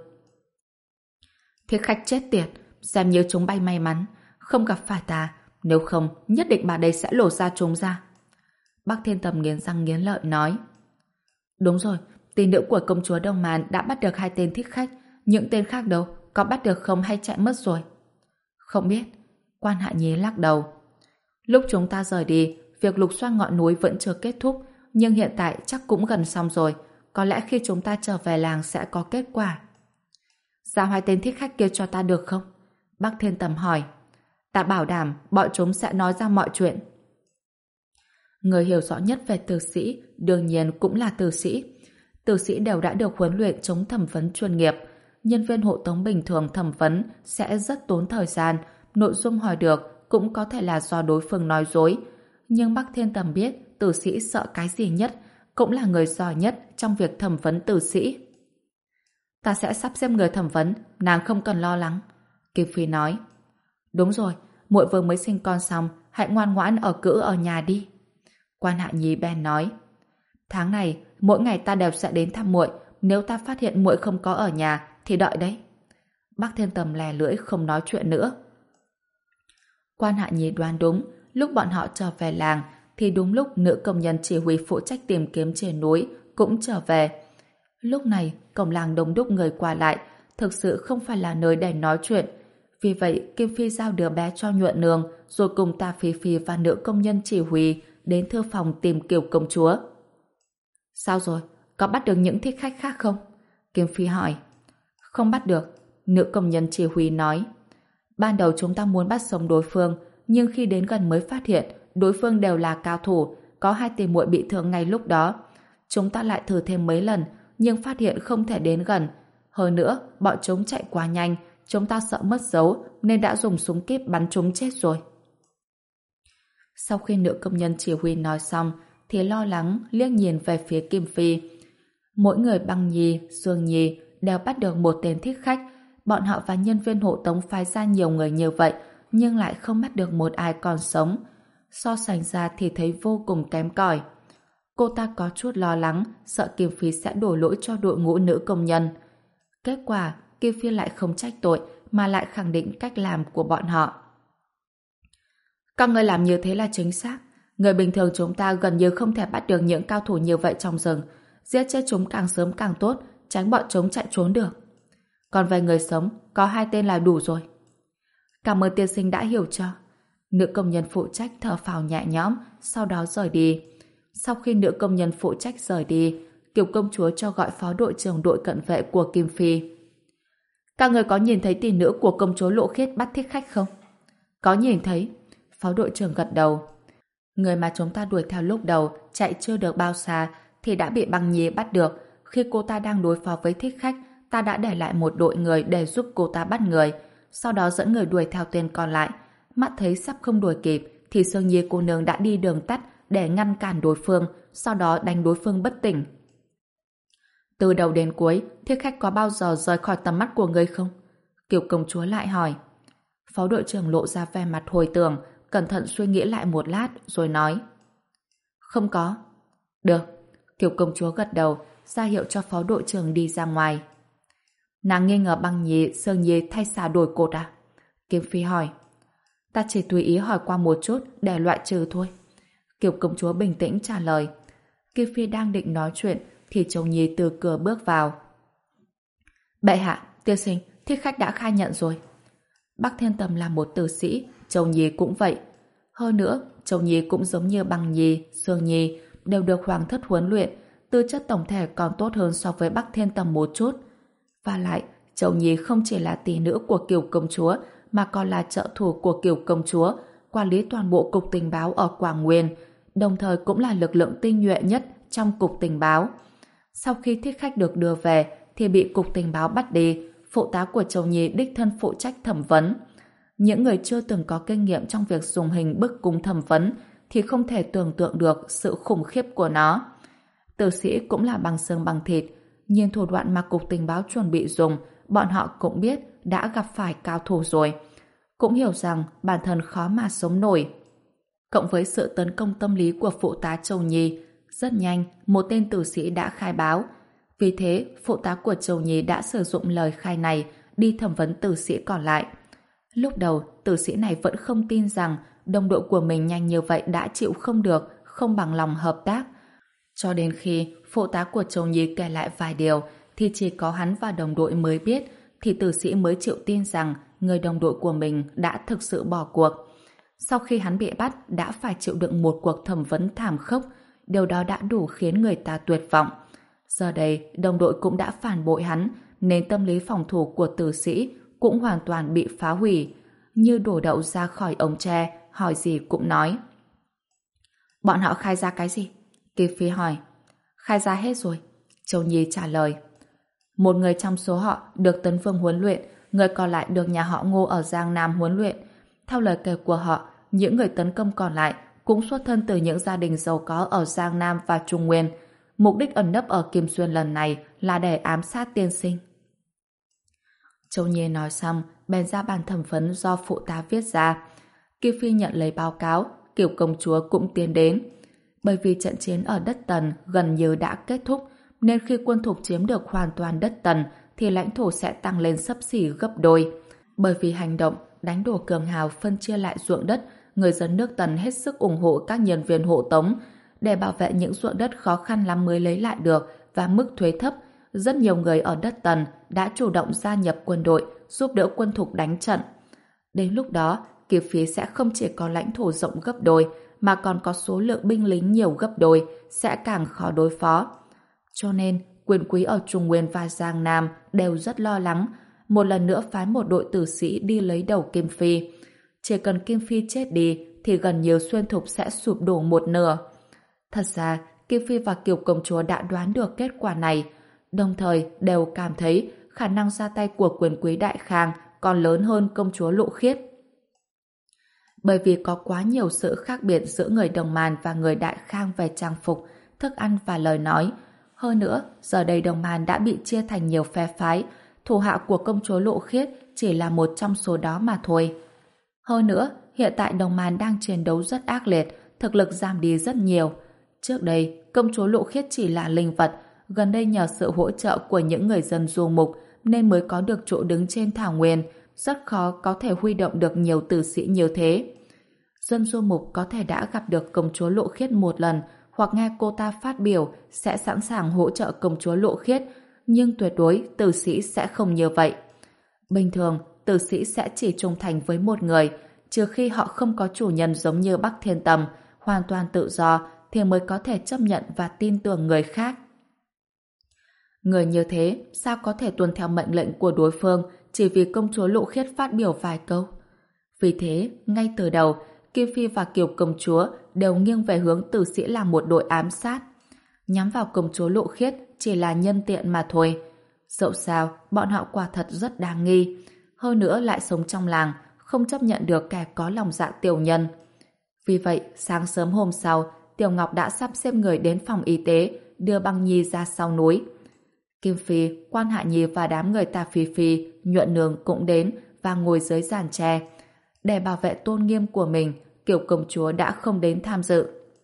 Thích khách chết tiệt, xem như chúng bay may mắn, không gặp phải ta, nếu không nhất định bà đây sẽ lột da chúng ra. Bắc Thiên Tầm nghiến răng nghiến lợi nói. Đúng rồi, tin nữ của công chúa Đông Màn đã bắt được hai tên thích khách, những tên khác đâu, có bắt được không hay chạy mất rồi? Không biết. Quan Hạ Nhi lắc đầu. Lúc chúng ta rời đi, việc lục soát ngọn núi vẫn chưa kết thúc, nhưng hiện tại chắc cũng gần xong rồi. Có lẽ khi chúng ta trở về làng sẽ có kết quả. Giao hai tên thích khách kia cho ta được không? Bắc Thiên Tầm hỏi. Ta bảo đảm bọn chúng sẽ nói ra mọi chuyện. Người hiểu rõ nhất về tử sĩ đương nhiên cũng là tử sĩ. Tử sĩ đều đã được huấn luyện chống thẩm vấn chuyên nghiệp. Nhân viên hộ tống bình thường thẩm vấn sẽ rất tốn thời gian, nội dung hỏi được cũng có thể là do đối phương nói dối. Nhưng Bắc Thiên Tầm biết tử sĩ sợ cái gì nhất, cũng là người giỏi nhất trong việc thẩm vấn tử sĩ. Ta sẽ sắp xếp người thẩm vấn, nàng không cần lo lắng. Kim Phi nói. Đúng rồi, muội vừa mới sinh con xong, hãy ngoan ngoãn ở cữ ở nhà đi. Quan Hạ Nhi bèn nói. Tháng này, mỗi ngày ta đều sẽ đến thăm muội, nếu ta phát hiện muội không có ở nhà thì đợi đấy. Bắc Thiên Tầm lè lưỡi không nói chuyện nữa. Quan Hạ Nhi đoán đúng, lúc bọn họ trở về làng thì đúng lúc nữ công nhân chỉ huy phụ trách tìm kiếm trên núi cũng trở về. Lúc này, cổng làng đông đúc người qua lại, thực sự không phải là nơi để nói chuyện. Vì vậy, Kim Phi giao đứa bé cho Nhuận Nương, rồi cùng Ta Phi Phi và nữ công nhân chỉ huy đến thư phòng tìm Kiều công chúa. Sao rồi? Có bắt được những thích khách khác không? Kim Phi hỏi. Không bắt được. Nữ công nhân chỉ huy nói. Ban đầu chúng ta muốn bắt sống đối phương, nhưng khi đến gần mới phát hiện đối phương đều là cao thủ, có hai tỷ muội bị thương ngay lúc đó. Chúng ta lại thử thêm mấy lần, nhưng phát hiện không thể đến gần. Hơn nữa, bọn chúng chạy quá nhanh, chúng ta sợ mất dấu nên đã dùng súng kíp bắn chúng chết rồi. Sau khi nữ công nhân chỉ huy nói xong thì lo lắng liếc nhìn về phía Kim Phi. Mỗi người Băng Nhi, Dương Nhi đều bắt được một tên thích khách. Bọn họ và nhân viên hộ tống phái ra nhiều người như vậy nhưng lại không bắt được một ai còn sống. So sánh ra thì thấy vô cùng kém cỏi. Cô ta có chút lo lắng, sợ Kim Phi sẽ đổ lỗi cho đội ngũ nữ công nhân. Kết quả, Kim Phi lại không trách tội mà lại khẳng định cách làm của bọn họ. Các người làm như thế là chính xác. Người bình thường chúng ta gần như không thể bắt được những cao thủ như vậy trong rừng. Giết chết chúng càng sớm càng tốt, tránh bọn chúng chạy trốn được. Còn về người sống, có hai tên là đủ rồi. Cảm ơn tiên sinh đã hiểu cho. Nữ công nhân phụ trách thở phào nhẹ nhõm, sau đó rời đi. Sau khi nữ công nhân phụ trách rời đi, Kiều công chúa cho gọi phó đội trưởng đội cận vệ của Kim Phi. Các người có nhìn thấy tỷ nữ của công chúa Lộ Khiết bắt thích khách không? Có nhìn thấy. Phó đội trưởng gật đầu. Người mà chúng ta đuổi theo lúc đầu chạy chưa được bao xa thì đã bị Băng Nhi bắt được. Khi cô ta đang đối phó với thích khách, ta đã để lại một đội người để giúp cô ta bắt người, sau đó dẫn người đuổi theo tên còn lại. Mắt thấy sắp không đuổi kịp thì Sương Nhi cô nương đã đi đường tắt để ngăn cản đối phương, sau đó đánh đối phương bất tỉnh. Từ đầu đến cuối, thích khách có bao giờ rời khỏi tầm mắt của người không? Kiều công chúa lại hỏi. Phó đội trưởng lộ ra vẻ mặt hồi tưởng, cẩn thận suy nghĩ lại một lát rồi nói. Không có. Được. Kiều công chúa gật đầu, ra hiệu cho phó đội trưởng đi ra ngoài. Nàng nghi ngờ Băng Nhi, Sương Nhi thay xà đổi cột à? Kim Phi hỏi. Ta chỉ tùy ý hỏi qua một chút để loại trừ thôi. Kiều công chúa bình tĩnh trả lời. Kim Phi đang định nói chuyện thì Châu Nhi từ cửa bước vào. Bệ hạ, tiên sinh, thích khách đã khai nhận rồi. Bắc Thiên Tầm là một tử sĩ, Châu Nhi cũng vậy. Hơn nữa, Châu Nhi cũng giống như Băng Nhi, Sương Nhi đều được hoàng thất huấn luyện, tư chất tổng thể còn tốt hơn so với Bắc Thiên Tầm một chút. Và lại, Châu Nhi không chỉ là tỷ nữ của Kiều công chúa mà còn là trợ thủ của Kiều công chúa, quản lý toàn bộ cục tình báo ở Quảng Nguyên, đồng thời cũng là lực lượng tinh nhuệ nhất trong cục tình báo. Sau khi thích khách được đưa về thì bị cục tình báo bắt đi, phụ tá của Châu Nhi đích thân phụ trách thẩm vấn. Những người chưa từng có kinh nghiệm trong việc dùng hình bức cung thẩm vấn thì không thể tưởng tượng được sự khủng khiếp của nó. Tử sĩ cũng là bằng xương bằng thịt, nhưng thủ đoạn mà cục tình báo chuẩn bị dùng, bọn họ cũng biết đã gặp phải cao thủ rồi. Cũng hiểu rằng bản thân khó mà sống nổi. Cộng với sự tấn công tâm lý của phụ tá Châu Nhi, rất nhanh một tên tử sĩ đã khai báo. Vì thế, phụ tá của Châu Nhi đã sử dụng lời khai này đi thẩm vấn tử sĩ còn lại. Lúc đầu, tử sĩ này vẫn không tin rằng đồng đội của mình nhanh như vậy đã chịu không được, không bằng lòng hợp tác. Cho đến khi phụ tá của Châu Nhi kể lại vài điều thì chỉ có hắn và đồng đội mới biết, thì tử sĩ mới chịu tin rằng người đồng đội của mình đã thực sự bỏ cuộc. Sau khi hắn bị bắt đã phải chịu đựng một cuộc thẩm vấn thảm khốc, điều đó đã đủ khiến người ta tuyệt vọng. Giờ đây, đồng đội cũng đã phản bội hắn, nên tâm lý phòng thủ của tử sĩ cũng hoàn toàn bị phá hủy, như đổ đậu ra khỏi ống tre, hỏi gì cũng nói. Bọn họ khai ra cái gì? Kiều Phi hỏi. Khai ra hết rồi, Châu Nhi trả lời. Một người trong số họ được Tấn Vương huấn luyện, người còn lại được nhà họ Ngô ở Giang Nam huấn luyện. Theo lời kể của họ, những người tấn công còn lại cũng xuất thân từ những gia đình giàu có ở Giang Nam và Trung Nguyên. Mục đích ẩn nấp ở Kim Xuyên lần này là để ám sát tiên sinh. Châu Nhi nói xong, bèn ra bản thẩm vấn do phụ tá viết ra. Kiều Phi nhận lấy báo cáo, Kiều công chúa cũng tiến đến. Bởi vì trận chiến ở đất Tần gần như đã kết thúc, nên khi quân thục chiếm được hoàn toàn đất Tần thì lãnh thổ sẽ tăng lên xấp xỉ gấp đôi. Bởi vì hành động đánh đổ cường hào phân chia lại ruộng đất, người dân nước Tần hết sức ủng hộ các nhân viên hộ tống. Để bảo vệ những ruộng đất khó khăn lắm mới lấy lại được và mức thuế thấp, rất nhiều người ở đất Tần đã chủ động gia nhập quân đội giúp đỡ quân thục đánh trận. Đến lúc đó, Kiều Phi sẽ không chỉ có lãnh thổ rộng gấp đôi mà còn có số lượng binh lính nhiều gấp đôi, sẽ càng khó đối phó. Cho nên, quyền quý ở Trung Nguyên và Giang Nam đều rất lo lắng, một lần nữa phái một đội tử sĩ đi lấy đầu Kim Phi. Chỉ cần Kim Phi chết đi thì gần như Xuyên Thục sẽ sụp đổ một nửa. Thật ra, Kim Phi và Kiều công chúa đã đoán được kết quả này, đồng thời đều cảm thấy khả năng ra tay của quyền quý Đại Khang còn lớn hơn công chúa Lộ Khiết. Bởi vì có quá nhiều sự khác biệt giữa người Đồng Màn và người Đại Khang về trang phục, thức ăn và lời nói. Hơn nữa, giờ đây Đồng Màn đã bị chia thành nhiều phe phái, thủ hạ của công chúa Lộ Khiết chỉ là một trong số đó mà thôi. Hơn nữa, hiện tại Đồng Màn đang chiến đấu rất ác liệt, thực lực giảm đi rất nhiều. Trước đây, công chúa Lộ Khiết chỉ là linh vật, gần đây nhờ sự hỗ trợ của những người dân du mục nên mới có được chỗ đứng trên thảo nguyên, rất khó có thể huy động được nhiều tử sĩ như thế. Dân du mục có thể đã gặp được công chúa Lộ Khiết một lần hoặc nghe cô ta phát biểu sẽ sẵn sàng hỗ trợ công chúa Lộ Khiết, nhưng tuyệt đối tử sĩ sẽ không như vậy. Bình thường, tử sĩ sẽ chỉ trung thành với một người, trừ khi họ không có chủ nhân giống như Bắc Thiên Tầm, hoàn toàn tự do thì mới có thể chấp nhận và tin tưởng người khác. Người như thế sao có thể tuân theo mệnh lệnh của đối phương chỉ vì công chúa Lộ Khiết phát biểu vài câu? Vì thế, ngay từ đầu, Kim Phi và Kiều công chúa đều nghiêng về hướng tử sĩ làm một đội ám sát. Nhắm vào công chúa Lộ Khiết chỉ là nhân tiện mà thôi. Dẫu sao, bọn họ quả thật rất đáng nghi. Hơn nữa lại sống trong làng, không chấp nhận được kẻ có lòng dạ tiểu nhân. Vì vậy, sáng sớm hôm sau, Tiểu Ngọc đã sắp xếp người đến phòng y tế, đưa Băng Nhi ra sau núi. Kim Phi, Quan Hạ Nhi và đám người Tà Phi Phi, Nhuận Nương cũng đến và ngồi dưới giàn tre. Để bảo vệ tôn nghiêm của mình, Kiều công chúa đã không đến tham dự.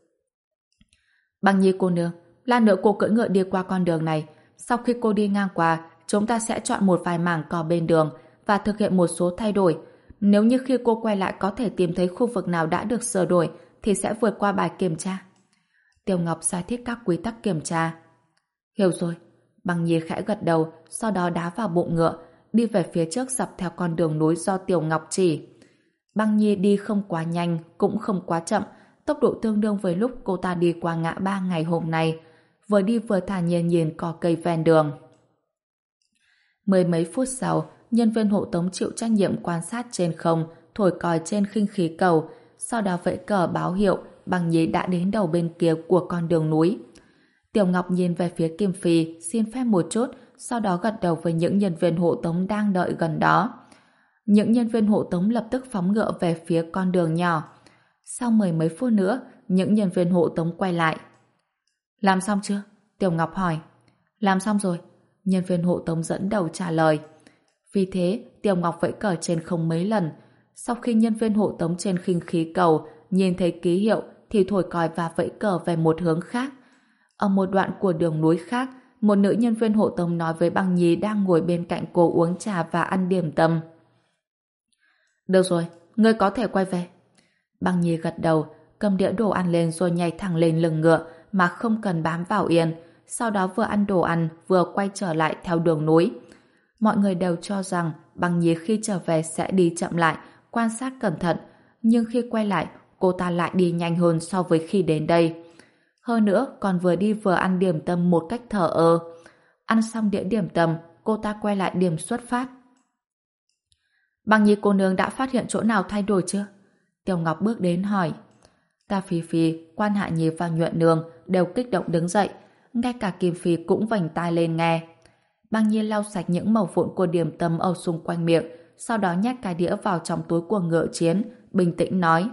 Băng Nhi cô nương, lát nữa cô cưỡi ngựa đi qua con đường này. Sau khi cô đi ngang qua, chúng ta sẽ chọn một vài mảng cỏ bên đường và thực hiện một số thay đổi. Nếu như khi cô quay lại có thể tìm thấy khu vực nào đã được sửa đổi, thì sẽ vượt qua bài kiểm tra. Tiểu Ngọc giải thích các quy tắc kiểm tra. Hiểu rồi. Băng Nhi khẽ gật đầu, sau đó đá vào bụng ngựa, đi về phía trước dọc theo con đường núi do Tiểu Ngọc chỉ. Băng Nhi đi không quá nhanh, cũng không quá chậm, tốc độ tương đương với lúc cô ta đi qua ngã ba ngày hôm nay, vừa đi vừa thản nhiên nhìn cỏ cây ven đường. Mười mấy phút sau, nhân viên hộ tống chịu trách nhiệm quan sát trên không, thổi còi trên khinh khí cầu, sau đó vẫy cờ báo hiệu Băng Nhi đã đến đầu bên kia của con đường núi. Tiểu Ngọc nhìn về phía Kim Phi, xin phép một chút, sau đó gật đầu với những nhân viên hộ tống đang đợi gần đó. Những nhân viên hộ tống lập tức phóng ngựa về phía con đường nhỏ. Sau mười mấy phút nữa, những nhân viên hộ tống quay lại. Làm xong chưa? Tiểu Ngọc hỏi. Làm xong rồi. Nhân viên hộ tống dẫn đầu trả lời. Vì thế, Tiểu Ngọc vẫy cờ trên không mấy lần. Sau khi nhân viên hộ tống trên khinh khí cầu nhìn thấy ký hiệu thì thổi còi và vẫy cờ về một hướng khác. Ở một đoạn của đường núi khác, một nữ nhân viên hộ tống nói với Băng Nhi đang ngồi bên cạnh cô uống trà và ăn điểm tâm. Được rồi, ngươi có thể quay về. Băng Nhi gật đầu, cầm đĩa đồ ăn lên rồi nhảy thẳng lên lưng ngựa mà không cần bám vào yên. Sau đó vừa ăn đồ ăn vừa quay trở lại theo đường núi. Mọi người đều cho rằng Băng Nhi khi trở về sẽ đi chậm lại, quan sát cẩn thận, nhưng khi quay lại, cô ta lại đi nhanh hơn so với khi đến đây. Hơn nữa, còn vừa đi vừa ăn điểm tâm một cách thờ ơ. Ăn xong đĩa điểm tâm, cô ta quay lại điểm xuất phát. Băng Nhi cô nương đã phát hiện chỗ nào thay đổi chưa? Tiểu Ngọc bước đến hỏi. Ta Phi Phi, Quan Hạ Nhi và Nhuận Nương đều kích động đứng dậy, ngay cả Kim Phi cũng vành tai lên nghe. Băng Nhi lau sạch những mẩu vụn của điểm tâm ở xung quanh miệng, sau đó nhét cái đĩa vào trong túi của ngựa chiến, bình tĩnh nói.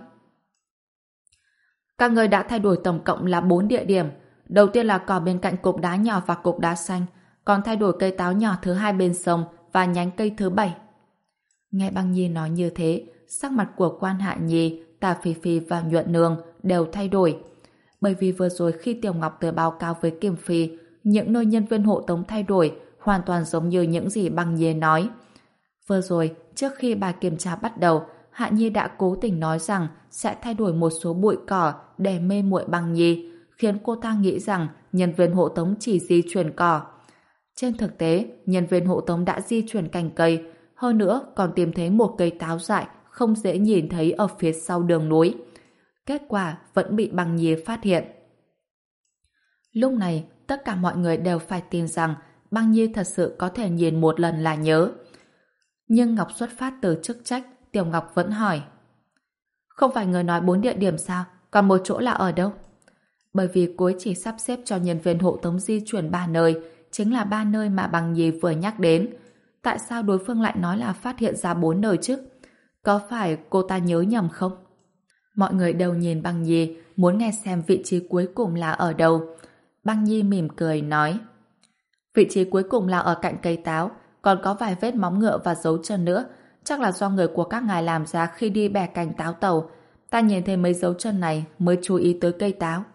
Các người đã thay đổi tổng cộng là bốn địa điểm. Đầu tiên là cỏ bên cạnh cục đá nhỏ và cục đá xanh, còn thay đổi cây táo nhỏ thứ hai bên sông và nhánh cây thứ bảy. Nghe Băng Nhi nói như thế, sắc mặt của Quan Hạ Nhi, Tà Phi Phi và Nhuận Nương đều thay đổi. Bởi vì vừa rồi khi Tiểu Ngọc tới báo cáo với Kim Phi, những nơi nhân viên hộ tống thay đổi hoàn toàn giống như những gì Băng Nhi nói. Vừa rồi, trước khi bài kiểm tra bắt đầu, Hạ Nhi đã cố tình nói rằng sẽ thay đổi một số bụi cỏ để mê muội Băng Nhi, khiến cô ta nghĩ rằng nhân viên hộ tống chỉ di chuyển cỏ. Trên thực tế, nhân viên hộ tống đã di chuyển cành cây, hơn nữa còn tìm thấy một cây táo dại không dễ nhìn thấy ở phía sau đường núi. Kết quả vẫn bị Băng Nhi phát hiện. Lúc này, tất cả mọi người đều phải tin rằng Băng Nhi thật sự có thể nhìn một lần là nhớ. Nhưng Ngọc xuất phát từ chức trách, Tiểu Ngọc vẫn hỏi. Không phải người nói bốn địa điểm sao? Còn một chỗ là ở đâu? Bởi vì cô ấy chỉ sắp xếp cho nhân viên hộ tống di chuyển ba nơi, chính là ba nơi mà Băng Nhi vừa nhắc đến. Tại sao đối phương lại nói là phát hiện ra bốn nơi chứ? Có phải cô ta nhớ nhầm không? Mọi người đều nhìn Băng Nhi, muốn nghe xem vị trí cuối cùng là ở đâu. Băng Nhi mỉm cười nói. Vị trí cuối cùng là ở cạnh cây táo, còn có vài vết móng ngựa và dấu chân nữa. Chắc là do người của các ngài làm ra khi đi bẻ cành táo tàu. Ta nhìn thấy mấy dấu chân này mới chú ý tới cây táo.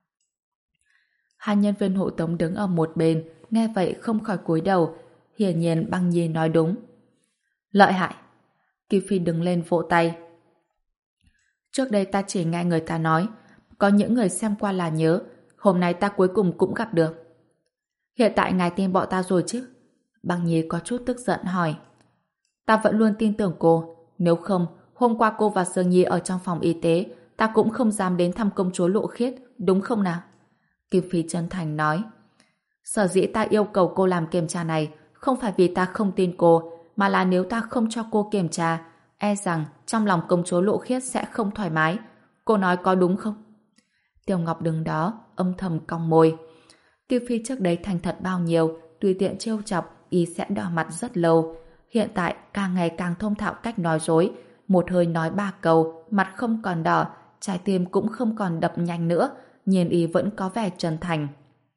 Hai nhân viên hộ tống đứng ở một bên, nghe vậy không khỏi cúi đầu. Hiển nhiên Băng Nhi nói đúng. Lợi hại. Kim Phi đứng lên vỗ tay. Trước đây ta chỉ nghe người ta nói, có những người xem qua là nhớ, hôm nay ta cuối cùng cũng gặp được. Hiện tại ngài tin bọn ta rồi chứ? Băng Nhi có chút tức giận hỏi. Ta vẫn luôn tin tưởng cô, nếu không, hôm qua cô và Sương Nhi ở trong phòng y tế, ta cũng không dám đến thăm công chúa Lộ Khiết, đúng không nào? Kim Phi chân thành nói. Sở dĩ ta yêu cầu cô làm kiểm tra này, không phải vì ta không tin cô, mà là nếu ta không cho cô kiểm tra, e rằng trong lòng công chúa Lộ Khiết sẽ không thoải mái. Cô nói có đúng không? Tiểu Ngọc đứng đó, âm thầm cong môi. Kim Phi trước đấy thành thật bao nhiêu, tùy tiện trêu chọc, y sẽ đỏ mặt rất lâu. Hiện tại càng ngày càng thông thạo cách nói dối, một hơi nói ba câu, mặt không còn đỏ, trái tim cũng không còn đập nhanh nữa, nhìn y vẫn có vẻ chân thành.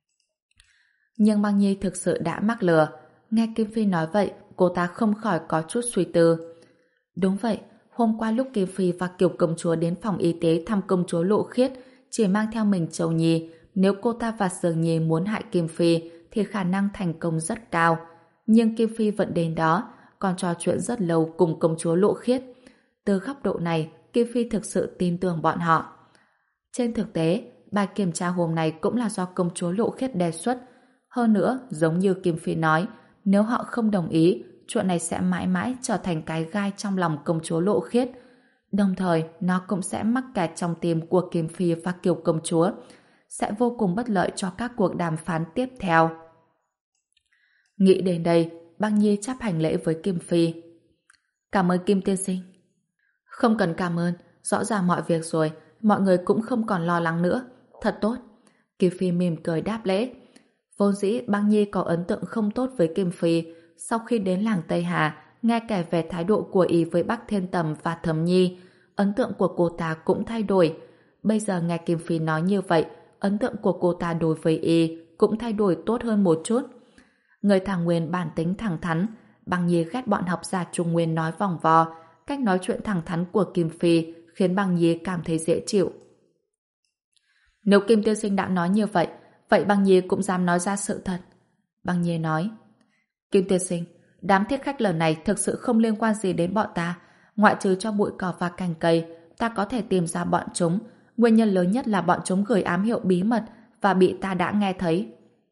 Nhưng Băng Nhi thực sự đã mắc lừa. Nghe Kim Phi nói vậy, cô ta không khỏi có chút suy tư. Đúng vậy, hôm qua lúc Kim Phi và Kiều công chúa đến phòng y tế thăm công chúa Lộ Khiết, chỉ mang theo mình Châu Nhi. Nếu cô ta và Sương Nhi muốn hại Kim Phi, thì khả năng thành công rất cao. Nhưng Kim Phi vẫn đến đó, còn trò chuyện rất lâu cùng công chúa Lộ Khiết. Từ góc độ này, Kim Phi thực sự tin tưởng bọn họ. Trên thực tế, bài kiểm tra hôm nay cũng là do công chúa Lộ Khiết đề xuất. Hơn nữa, giống như Kim Phi nói, nếu họ không đồng ý, chuyện này sẽ mãi mãi trở thành cái gai trong lòng công chúa Lộ Khiết. Đồng thời, nó cũng sẽ mắc kẹt trong tim của Kim Phi và Kiều công chúa, sẽ vô cùng bất lợi cho các cuộc đàm phán tiếp theo. Nghĩ đến đây, Băng Nhi chắp hành lễ với Kim Phi. Cảm ơn Kim tiên sinh. Không cần cảm ơn, rõ ràng mọi việc rồi, mọi người cũng không còn lo lắng nữa. Thật tốt. Kim Phi mỉm cười đáp lễ. Vốn dĩ Băng Nhi có ấn tượng không tốt với Kim Phi. Sau khi đến làng Tây Hà, nghe kể về thái độ của y với Bắc Thiên Tầm và Thẩm Nhi, ấn tượng của cô ta cũng thay đổi. Bây giờ nghe Kim Phi nói như vậy, ấn tượng của cô ta đối với y cũng thay đổi tốt hơn một chút. Người Thảo Nguyên bản tính thẳng thắn, Băng Nhi ghét bọn học giả Trung Nguyên nói vòng vo. Cách nói chuyện thẳng thắn của Kim Phi khiến Băng Nhi cảm thấy dễ chịu. Nếu Kim tiên sinh đã nói như vậy, vậy Băng Nhi cũng dám nói ra sự thật. Băng Nhi nói, Kim tiên sinh, đám thiết khách lần này thực sự không liên quan gì đến bọn ta. Ngoại trừ cho bụi cỏ và cành cây, ta có thể tìm ra bọn chúng. Nguyên nhân lớn nhất là bọn chúng gửi ám hiệu bí mật và bị ta đã nghe thấy.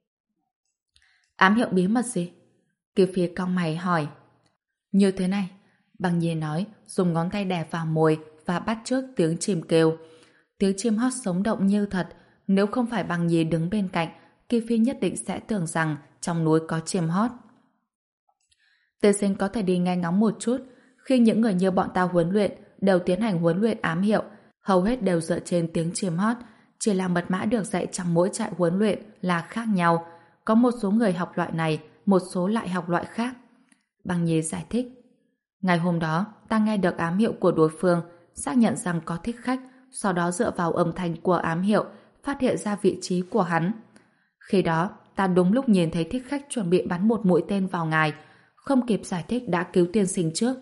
Ám hiệu bí mật gì? Kim Phi cau mày hỏi. Như thế này, Băng Nhi nói, dùng ngón tay đè vào môi và bắt chước tiếng chim kêu. Tiếng chim hót sống động như thật. Nếu không phải Băng Nhi đứng bên cạnh, Kim Phi nhất định sẽ tưởng rằng trong núi có chim hót. Tiên sinh có thể đi nghe ngóng một chút. Khi những người như bọn ta huấn luyện đều tiến hành huấn luyện ám hiệu, hầu hết đều dựa trên tiếng chim hót. Chỉ là mật mã được dạy trong mỗi trại huấn luyện là khác nhau. Có một số người học loại này, một số lại học loại khác. Băng Nhi giải thích. Ngày hôm đó, ta nghe được ám hiệu của đối phương, xác nhận rằng có thích khách, sau đó dựa vào âm thanh của ám hiệu, phát hiện ra vị trí của hắn. Khi đó, ta đúng lúc nhìn thấy thích khách chuẩn bị bắn một mũi tên vào ngài, không kịp giải thích đã cứu tiên sinh trước.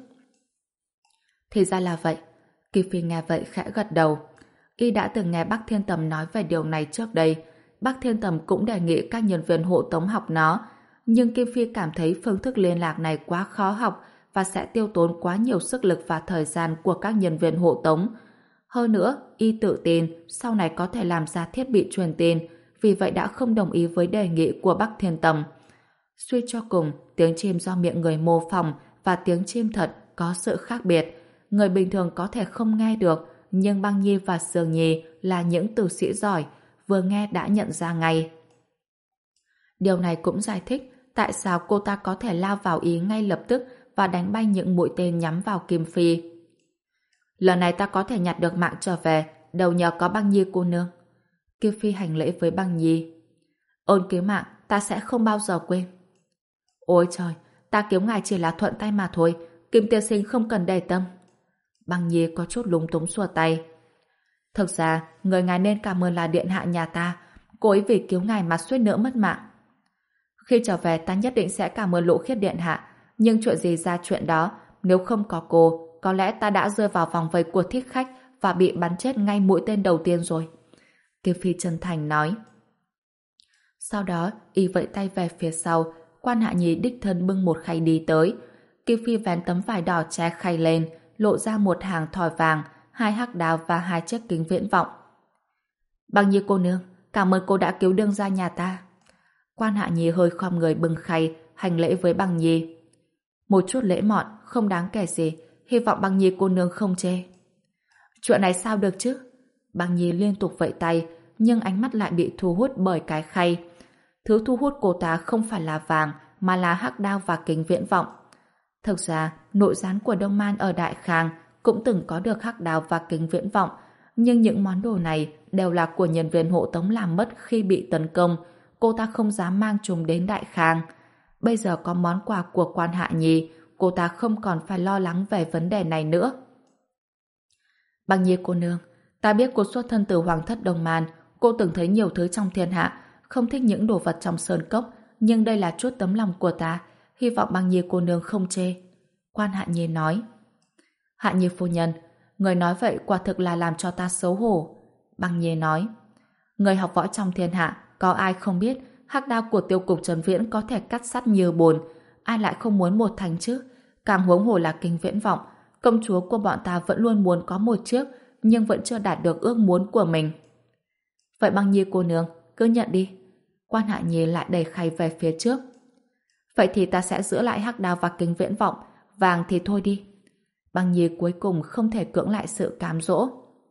Thì ra là vậy. Kim Phi nghe vậy khẽ gật đầu. Y đã từng nghe Bắc Thiên Tầm nói về điều này trước đây. Bắc Thiên Tầm cũng đề nghị các nhân viên hộ tống học nó, nhưng Kim Phi cảm thấy phương thức liên lạc này quá khó học và sẽ tiêu tốn quá nhiều sức lực và thời gian của các nhân viên hộ tống. Hơn nữa, y tự tin sau này có thể làm ra thiết bị truyền tin, vì vậy đã không đồng ý với đề nghị của Bắc Thiên Tầm. Suy cho cùng, tiếng chim do miệng người mô phỏng và tiếng chim thật có sự khác biệt. Người bình thường có thể không nghe được, nhưng Băng Nhi và Sương Nhi là những tử sĩ giỏi, vừa nghe đã nhận ra ngay. Điều này cũng giải thích tại sao cô ta có thể lao vào ý ngay lập tức và đánh bay những mũi tên nhắm vào Kim Phi. Lần này ta có thể nhặt được mạng trở về, đều nhờ có Băng Nhi cô nương. Kim Phi hành lễ với Băng Nhi. Ơn cứu mạng, ta sẽ không bao giờ quên. Ôi trời, ta cứu ngài chỉ là thuận tay mà thôi, Kim tiên sinh không cần để tâm. Băng Nhi có chút lúng túng xua tay. Thực ra, người ngài nên cảm ơn là điện hạ nhà ta, cô ấy vì cứu ngài mà suýt nữa mất mạng. Khi trở về ta nhất định sẽ cảm ơn Lỗ Khiết điện hạ, nhưng chuyện gì ra chuyện đó, nếu không có cô, có lẽ ta đã rơi vào vòng vây của thích khách và bị bắn chết ngay mũi tên đầu tiên rồi. Kim Phi chân thành nói. Sau đó, y vẫy tay về phía sau, Quan Hạ Nhi đích thân bưng một khay đi tới. Kim Phi vén tấm vải đỏ che khay lên, lộ ra một hàng thỏi vàng, hai hắc đào và hai chiếc kính viễn vọng. Băng Nhi cô nương, cảm ơn cô đã cứu đương gia nhà ta. Quan Hạ Nhi hơi khom người bưng khay, hành lễ với Băng Nhi. Một chút lễ mọn, không đáng kể gì, hy vọng Băng Nhi cô nương không chê. Chuyện này sao được chứ? Băng Nhi liên tục vẫy tay, nhưng ánh mắt lại bị thu hút bởi cái khay. Thứ thu hút cô ta không phải là vàng, mà là hắc đao và kính viễn vọng. Thực ra, nội gián của Đông Man ở Đại Khang cũng từng có được hắc đao và kính viễn vọng, nhưng những món đồ này đều là của nhân viên hộ tống làm mất khi bị tấn công. Cô ta không dám mang chúng đến Đại Khang. Bây giờ có món quà của Quan Hạ Nhi, cô ta không còn phải lo lắng về vấn đề này nữa. Băng Nhi cô nương, ta biết cô xuất thân từ Hoàng thất Đông Man, cô từng thấy nhiều thứ trong thiên hạ, không thích những đồ vật trong sơn cốc, nhưng đây là chút tấm lòng của ta, hy vọng Băng Nhi cô nương không chê. Quan Hạ Nhi nói. Hạ Nhi phu nhân, người nói vậy quả thực là làm cho ta xấu hổ. Băng Nhi nói. Người học võ trong thiên hạ, có ai không biết hắc đao của tiêu cục Trấn Viễn có thể cắt sắt như bồn, ai lại không muốn một thành chứ? Càng huống hồ là kính viễn vọng, công chúa của bọn ta vẫn luôn muốn có một chiếc, nhưng vẫn chưa đạt được ước muốn của mình. Vậy Băng Nhi cô nương, cứ nhận đi. Quan Hạ Nhi lại đẩy khay về phía trước. Vậy thì ta sẽ giữ lại hắc đao và kính viễn vọng, vàng thì thôi đi. Băng Nhi cuối cùng không thể cưỡng lại sự cám dỗ.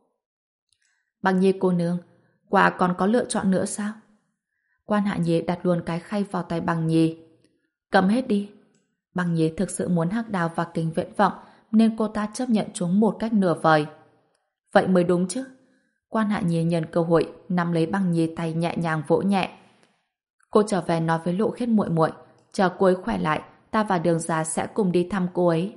Băng Nhi cô nương, quà còn có lựa chọn nữa sao? Quan Hạ Nhi đặt luôn cái khay vào tay Băng Nhi. Cầm hết đi. Băng Nhi thực sự muốn Hắc Đào và Kính Viễn Vọng nên cô ta chấp nhận chúng một cách nửa vời. Vậy mới đúng chứ. Quan Hạ Nhi nhân cơ hội nắm lấy Băng Nhi tay nhẹ nhàng vỗ nhẹ. Cô trở về nói với Lộ Khiết muội muội, chờ cô ấy khỏe lại, ta và Đường Gia sẽ cùng đi thăm cô ấy.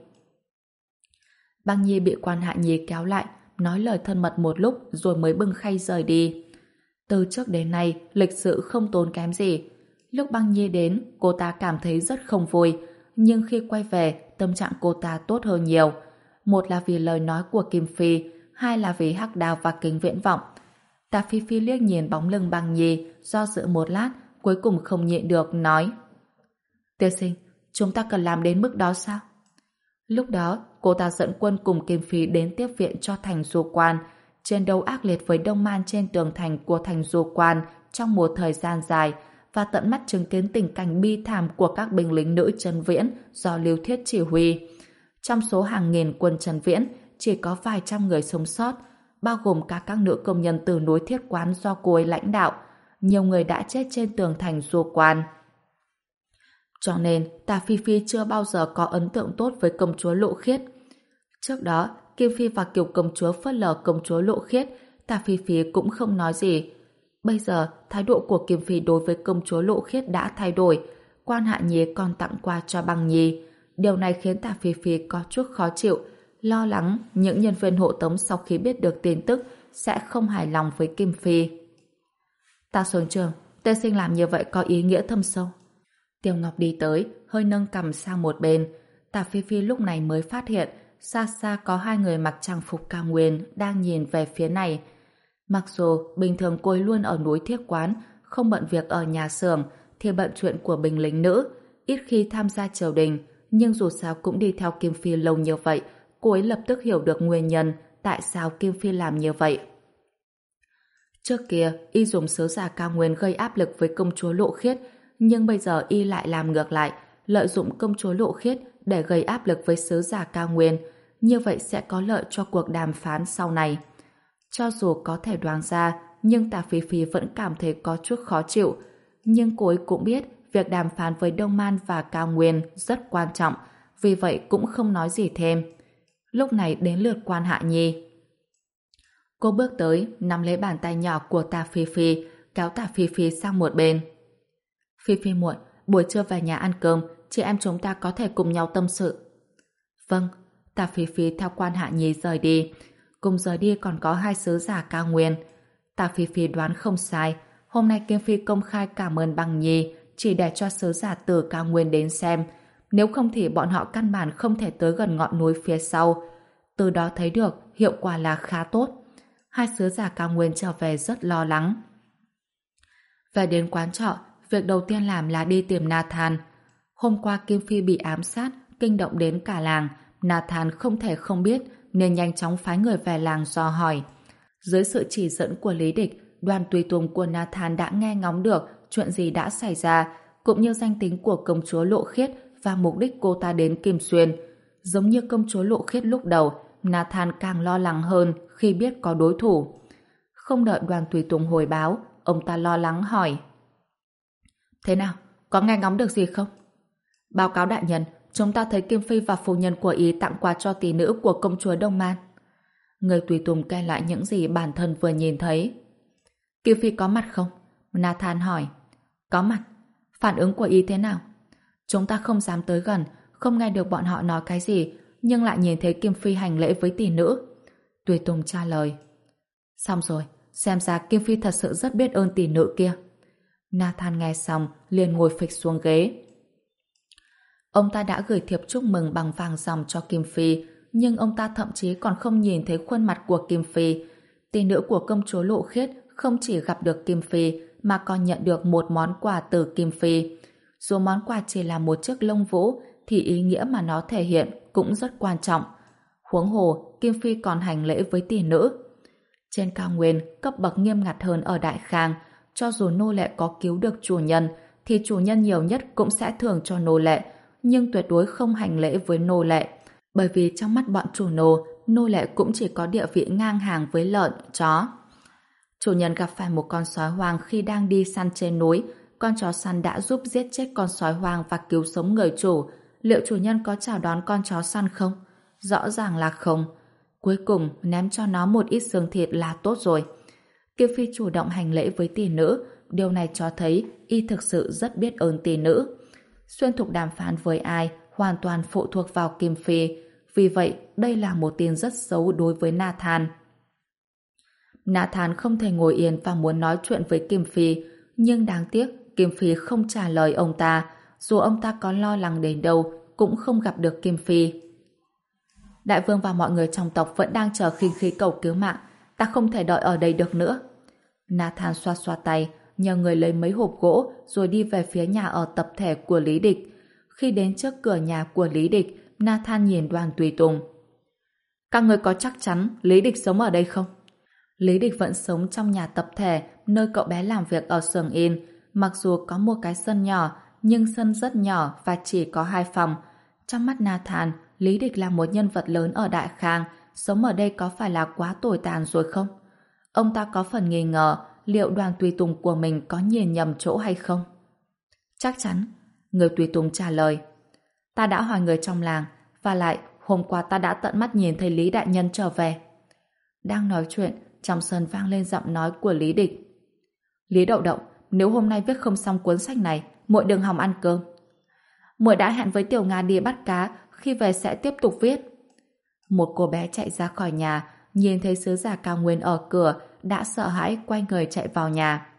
Băng Nhi bị Quan Hạ Nhi kéo lại, nói lời thân mật một lúc rồi mới bưng khay rời đi. Từ trước đến nay, lịch sự không tốn kém gì. Lúc Băng Nhi đến, cô ta cảm thấy rất không vui, nhưng khi quay về, tâm trạng cô ta tốt hơn nhiều. Một là vì lời nói của Kim Phi, hai là vì Hắc Đào và Kính Viễn Vọng. Tạ Phi Phi liếc nhìn bóng lưng Băng Nhi, do dự một lát, cuối cùng không nhịn được, nói: Tiên sinh, chúng ta cần làm đến mức đó sao? Lúc đó, cô ta dẫn quân cùng Kim Phi đến tiếp viện cho thành Du Quan, chiến đấu ác liệt với Đông Man trên tường thành của thành Du Quan trong một thời gian dài, và tận mắt chứng kiến tình cảnh bi thảm của các binh lính nữ Trần Viễn do Lưu Thiết chỉ huy. Trong số hàng nghìn quân Trần Viễn, chỉ có vài trăm người sống sót, bao gồm cả các nữ công nhân từ núi Thiết Quán do cô ấy lãnh đạo. Nhiều người đã chết trên tường thành Du Quan. Cho nên, Tạ Phi Phi chưa bao giờ có ấn tượng tốt với công chúa Lộ Khiết. Trước đó, Kim Phi và Kiều công chúa phớt lờ công chúa Lộ Khiết, Tạ Phi Phi cũng không nói gì. Bây giờ, thái độ của Kim Phi đối với công chúa Lộ Khiết đã thay đổi. Quan Hạ Nhi còn tặng quà cho Băng Nhi. Điều này khiến Tạ Phi Phi có chút khó chịu, lo lắng những nhân viên hộ tống sau khi biết được tin tức sẽ không hài lòng với Kim Phi. Tạ Xuân Trường, tiên sinh làm như vậy có ý nghĩa thâm sâu. Tiêu Ngọc đi tới, hơi nâng cằm sang một bên. Tạ Phi Phi lúc này mới phát hiện xa xa có hai người mặc trang phục cao nguyên đang nhìn về phía này. Mặc dù bình thường cô ấy luôn ở núi Thiết Quán, không bận việc ở nhà xưởng, thì bận chuyện của binh lính nữ, ít khi tham gia triều đình, nhưng dù sao cũng đi theo Kim Phi lâu như vậy, cô ấy lập tức hiểu được nguyên nhân tại sao Kim Phi làm như vậy. Trước kia, y dùng sứ giả cao nguyên gây áp lực với công chúa Lộ Khiết, nhưng bây giờ y lại làm ngược lại, lợi dụng công chúa Lộ Khiết để gây áp lực với sứ giả cao nguyên, như vậy sẽ có lợi cho cuộc đàm phán sau này. Cho dù có thể đoán ra, nhưng Tạ Phi Phi vẫn cảm thấy có chút khó chịu. Nhưng cô ấy cũng biết việc đàm phán với Đông Man và Cao Nguyên rất quan trọng, vì vậy cũng không nói gì thêm. Lúc này đến lượt Quan Hạ Nhi. Cô bước tới, nắm lấy bàn tay nhỏ của Tạ Phi Phi, kéo Tạ Phi Phi sang một bên. Phi Phi muội, buổi trưa về nhà ăn cơm, chị em chúng ta có thể cùng nhau tâm sự. Vâng. Tạ Phi Phi theo Quan Hạ Nhi rời đi. Cùng rời đi còn có hai sứ giả Cao Nguyên. Tạ Phi Phi đoán không sai, hôm nay Kim Phi công khai cảm ơn Băng Nhi chỉ để cho sứ giả từ Cao Nguyên đến xem, nếu không thì bọn họ căn bản không thể tới gần ngọn núi phía sau. Từ đó thấy được hiệu quả là khá tốt. Hai sứ giả Cao Nguyên trở về rất lo lắng. Về đến quán trọ, việc đầu tiên làm là đi tìm Nathan. Hôm qua Kim Phi bị ám sát, kinh động đến cả làng. Nathan không thể không biết nên nhanh chóng phái người về làng dò hỏi. Dưới sự chỉ dẫn của Lý Địch, đoàn tùy tùng của Nathan đã nghe ngóng được chuyện gì đã xảy ra, cũng như danh tính của công chúa Lộ Khiết và mục đích cô ta đến Kim Xuyên. Giống như công chúa Lộ Khiết lúc đầu, Nathan càng lo lắng hơn khi biết có đối thủ. Không đợi đoàn tùy tùng hồi báo, ông ta lo lắng hỏi: Thế nào? Có nghe ngóng được gì không? Báo cáo đại nhân, chúng ta thấy Kim Phi và phu nhân của ý tặng quà cho tỷ nữ của công chúa Đông Man. Người tùy tùng kể lại những gì bản thân vừa nhìn thấy. Kim Phi có mặt không? Nathan hỏi. Có mặt. Phản ứng của ý thế nào? Chúng ta không dám tới gần, không nghe được bọn họ nói cái gì, nhưng lại nhìn thấy Kim Phi hành lễ với tỷ nữ. Tùy tùng trả lời. Xong rồi, xem ra Kim Phi thật sự rất biết ơn tỷ nữ kia. Nathan nghe xong, liền ngồi phịch xuống ghế. Ông ta đã gửi thiệp chúc mừng bằng vàng ròng cho Kim Phi, nhưng ông ta thậm chí còn không nhìn thấy khuôn mặt của Kim Phi. Tỷ nữ của công chúa Lộ Khiết không chỉ gặp được Kim Phi, mà còn nhận được một món quà từ Kim Phi. Dù món quà chỉ là một chiếc lông vũ, thì ý nghĩa mà nó thể hiện cũng rất quan trọng. Huống hồ, Kim Phi còn hành lễ với tỷ nữ. Trên cao nguyên, cấp bậc nghiêm ngặt hơn ở Đại Khang, cho dù nô lệ có cứu được chủ nhân, thì chủ nhân nhiều nhất cũng sẽ thưởng cho nô lệ, nhưng tuyệt đối không hành lễ với nô lệ, bởi vì trong mắt bọn chủ nô, nô lệ cũng chỉ có địa vị ngang hàng với lợn, chó. Chủ nhân gặp phải một con sói hoang khi đang đi săn trên núi, con chó săn đã giúp giết chết con sói hoang và cứu sống người chủ. liệu chủ nhân có chào đón con chó săn không? Rõ ràng là không. Cuối cùng ném cho nó một ít xương thịt là tốt rồi. Kiều Phi chủ động hành lễ với tỷ nữ, điều này cho thấy y thực sự rất biết ơn tỷ nữ. Xuyên Thục đàm phán với ai hoàn toàn phụ thuộc vào Kim Phi, vì vậy đây là một tin rất xấu đối với Nathan. Nathan không thể ngồi yên và muốn nói chuyện với Kim Phi, nhưng đáng tiếc Kim Phi không trả lời ông ta, dù ông ta có lo lắng đến đâu cũng không gặp được Kim Phi. Đại vương và mọi người trong tộc vẫn đang chờ khinh khí cầu cứu mạng, ta không thể đợi ở đây được nữa. Nathan xoa xoa tay, nhờ người lấy mấy hộp gỗ rồi đi về phía nhà ở tập thể của Lý Địch. Khi đến trước cửa nhà của Lý Địch, Nathan nhìn Đoàn Tùy Tùng. Các người có chắc chắn Lý Địch sống ở đây không? Lý Địch vẫn sống trong nhà tập thể nơi cậu bé làm việc ở xưởng in. Mặc dù có một cái sân nhỏ, nhưng sân rất nhỏ và chỉ có hai phòng. Trong mắt Nathan, Lý Địch là một nhân vật lớn ở Đại Khang, sống ở đây có phải là quá tồi tàn rồi không? Ông ta có phần nghi ngờ liệu Đoàn Tùy Tùng của mình có nhìn nhầm chỗ hay không? Chắc chắn, người Tùy Tùng trả lời. Ta đã hỏi người trong làng, và lại hôm qua ta đã tận mắt nhìn thấy Lý Đại Nhân trở về. Đang nói chuyện, trong sân vang lên giọng nói của Lý Địch. Lý Đậu Đậu, nếu hôm nay viết không xong cuốn sách này, muội đừng hòng ăn cơm. Muội đã hẹn với Tiểu Nga đi bắt cá, khi về sẽ tiếp tục viết. Một cô bé chạy ra khỏi nhà, nhìn thấy sứ giả Cao Nguyên ở cửa, đã sợ hãi quay người chạy vào nhà.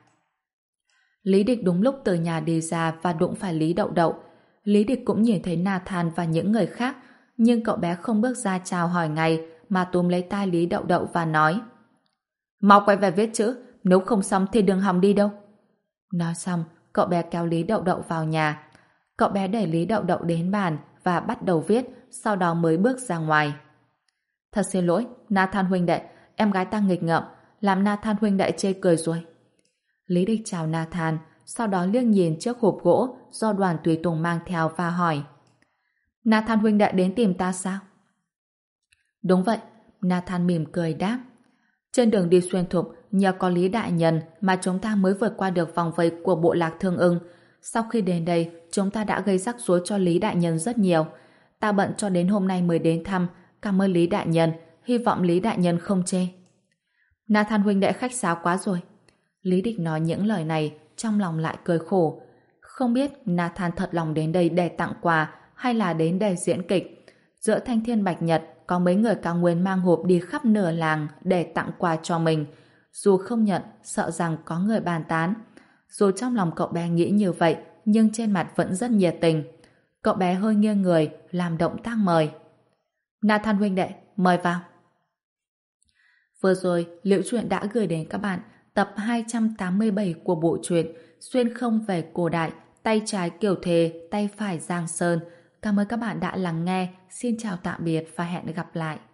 Lý Địch đúng lúc từ nhà đi ra và đụng phải Lý Đậu Đậu. Lý Địch cũng nhìn thấy Nathan và những người khác, nhưng cậu bé không bước ra chào hỏi ngay mà túm lấy tai Lý Đậu Đậu và nói: mau quay về viết chữ, nếu không xong thì đừng hòng đi đâu. Nói xong, cậu bé kéo Lý Đậu Đậu vào nhà. Cậu bé đẩy Lý Đậu Đậu đến bàn và bắt đầu viết, sau đó mới bước ra ngoài. Thật xin lỗi, Nathan huynh đệ, em gái ta nghịch ngợm, làm Nathan huynh đệ chê cười rồi. Lý Địch chào Nathan, sau đó liếc nhìn chiếc hộp gỗ do Đoàn Tùy Tùng mang theo và hỏi: Nathan huynh đệ đến tìm ta sao? Đúng vậy, Nathan mỉm cười đáp. Trên đường đi Xuyên Thục, nhờ có Lý Đại Nhân mà chúng ta mới vượt qua được vòng vây của bộ lạc Thương Ưng. Sau khi đến đây, chúng ta đã gây rắc rối cho Lý Đại Nhân rất nhiều. Ta bận cho đến hôm nay mới đến thăm. Cảm ơn Lý Đại Nhân, hy vọng Lý Đại Nhân không chê. Nathan huynh đệ khách sáo quá rồi. Lý Địch nói những lời này, trong lòng lại cười khổ. Không biết Nathan thật lòng đến đây để tặng quà hay là đến để diễn kịch. Giữa Thanh Thiên Bạch Nhật có mấy người Cao Nguyên mang hộp đi khắp nửa làng để tặng quà cho mình. Dù không nhận, sợ rằng có người bàn tán. Dù trong lòng cậu bé nghĩ như vậy, nhưng trên mặt vẫn rất nhiệt tình. Cậu bé hơi nghiêng người, làm động tác mời. Nathan huynh đệ, mời vào. Vừa rồi, Liễu Chuyện đã gửi đến các bạn tập hai trăm tám mươi bảy của bộ truyện Xuyên Không Về Cổ Đại, tay trái Kiều Thề, tay phải Giang Sơn. Cảm ơn các bạn đã lắng nghe. Xin chào tạm biệt và hẹn gặp lại.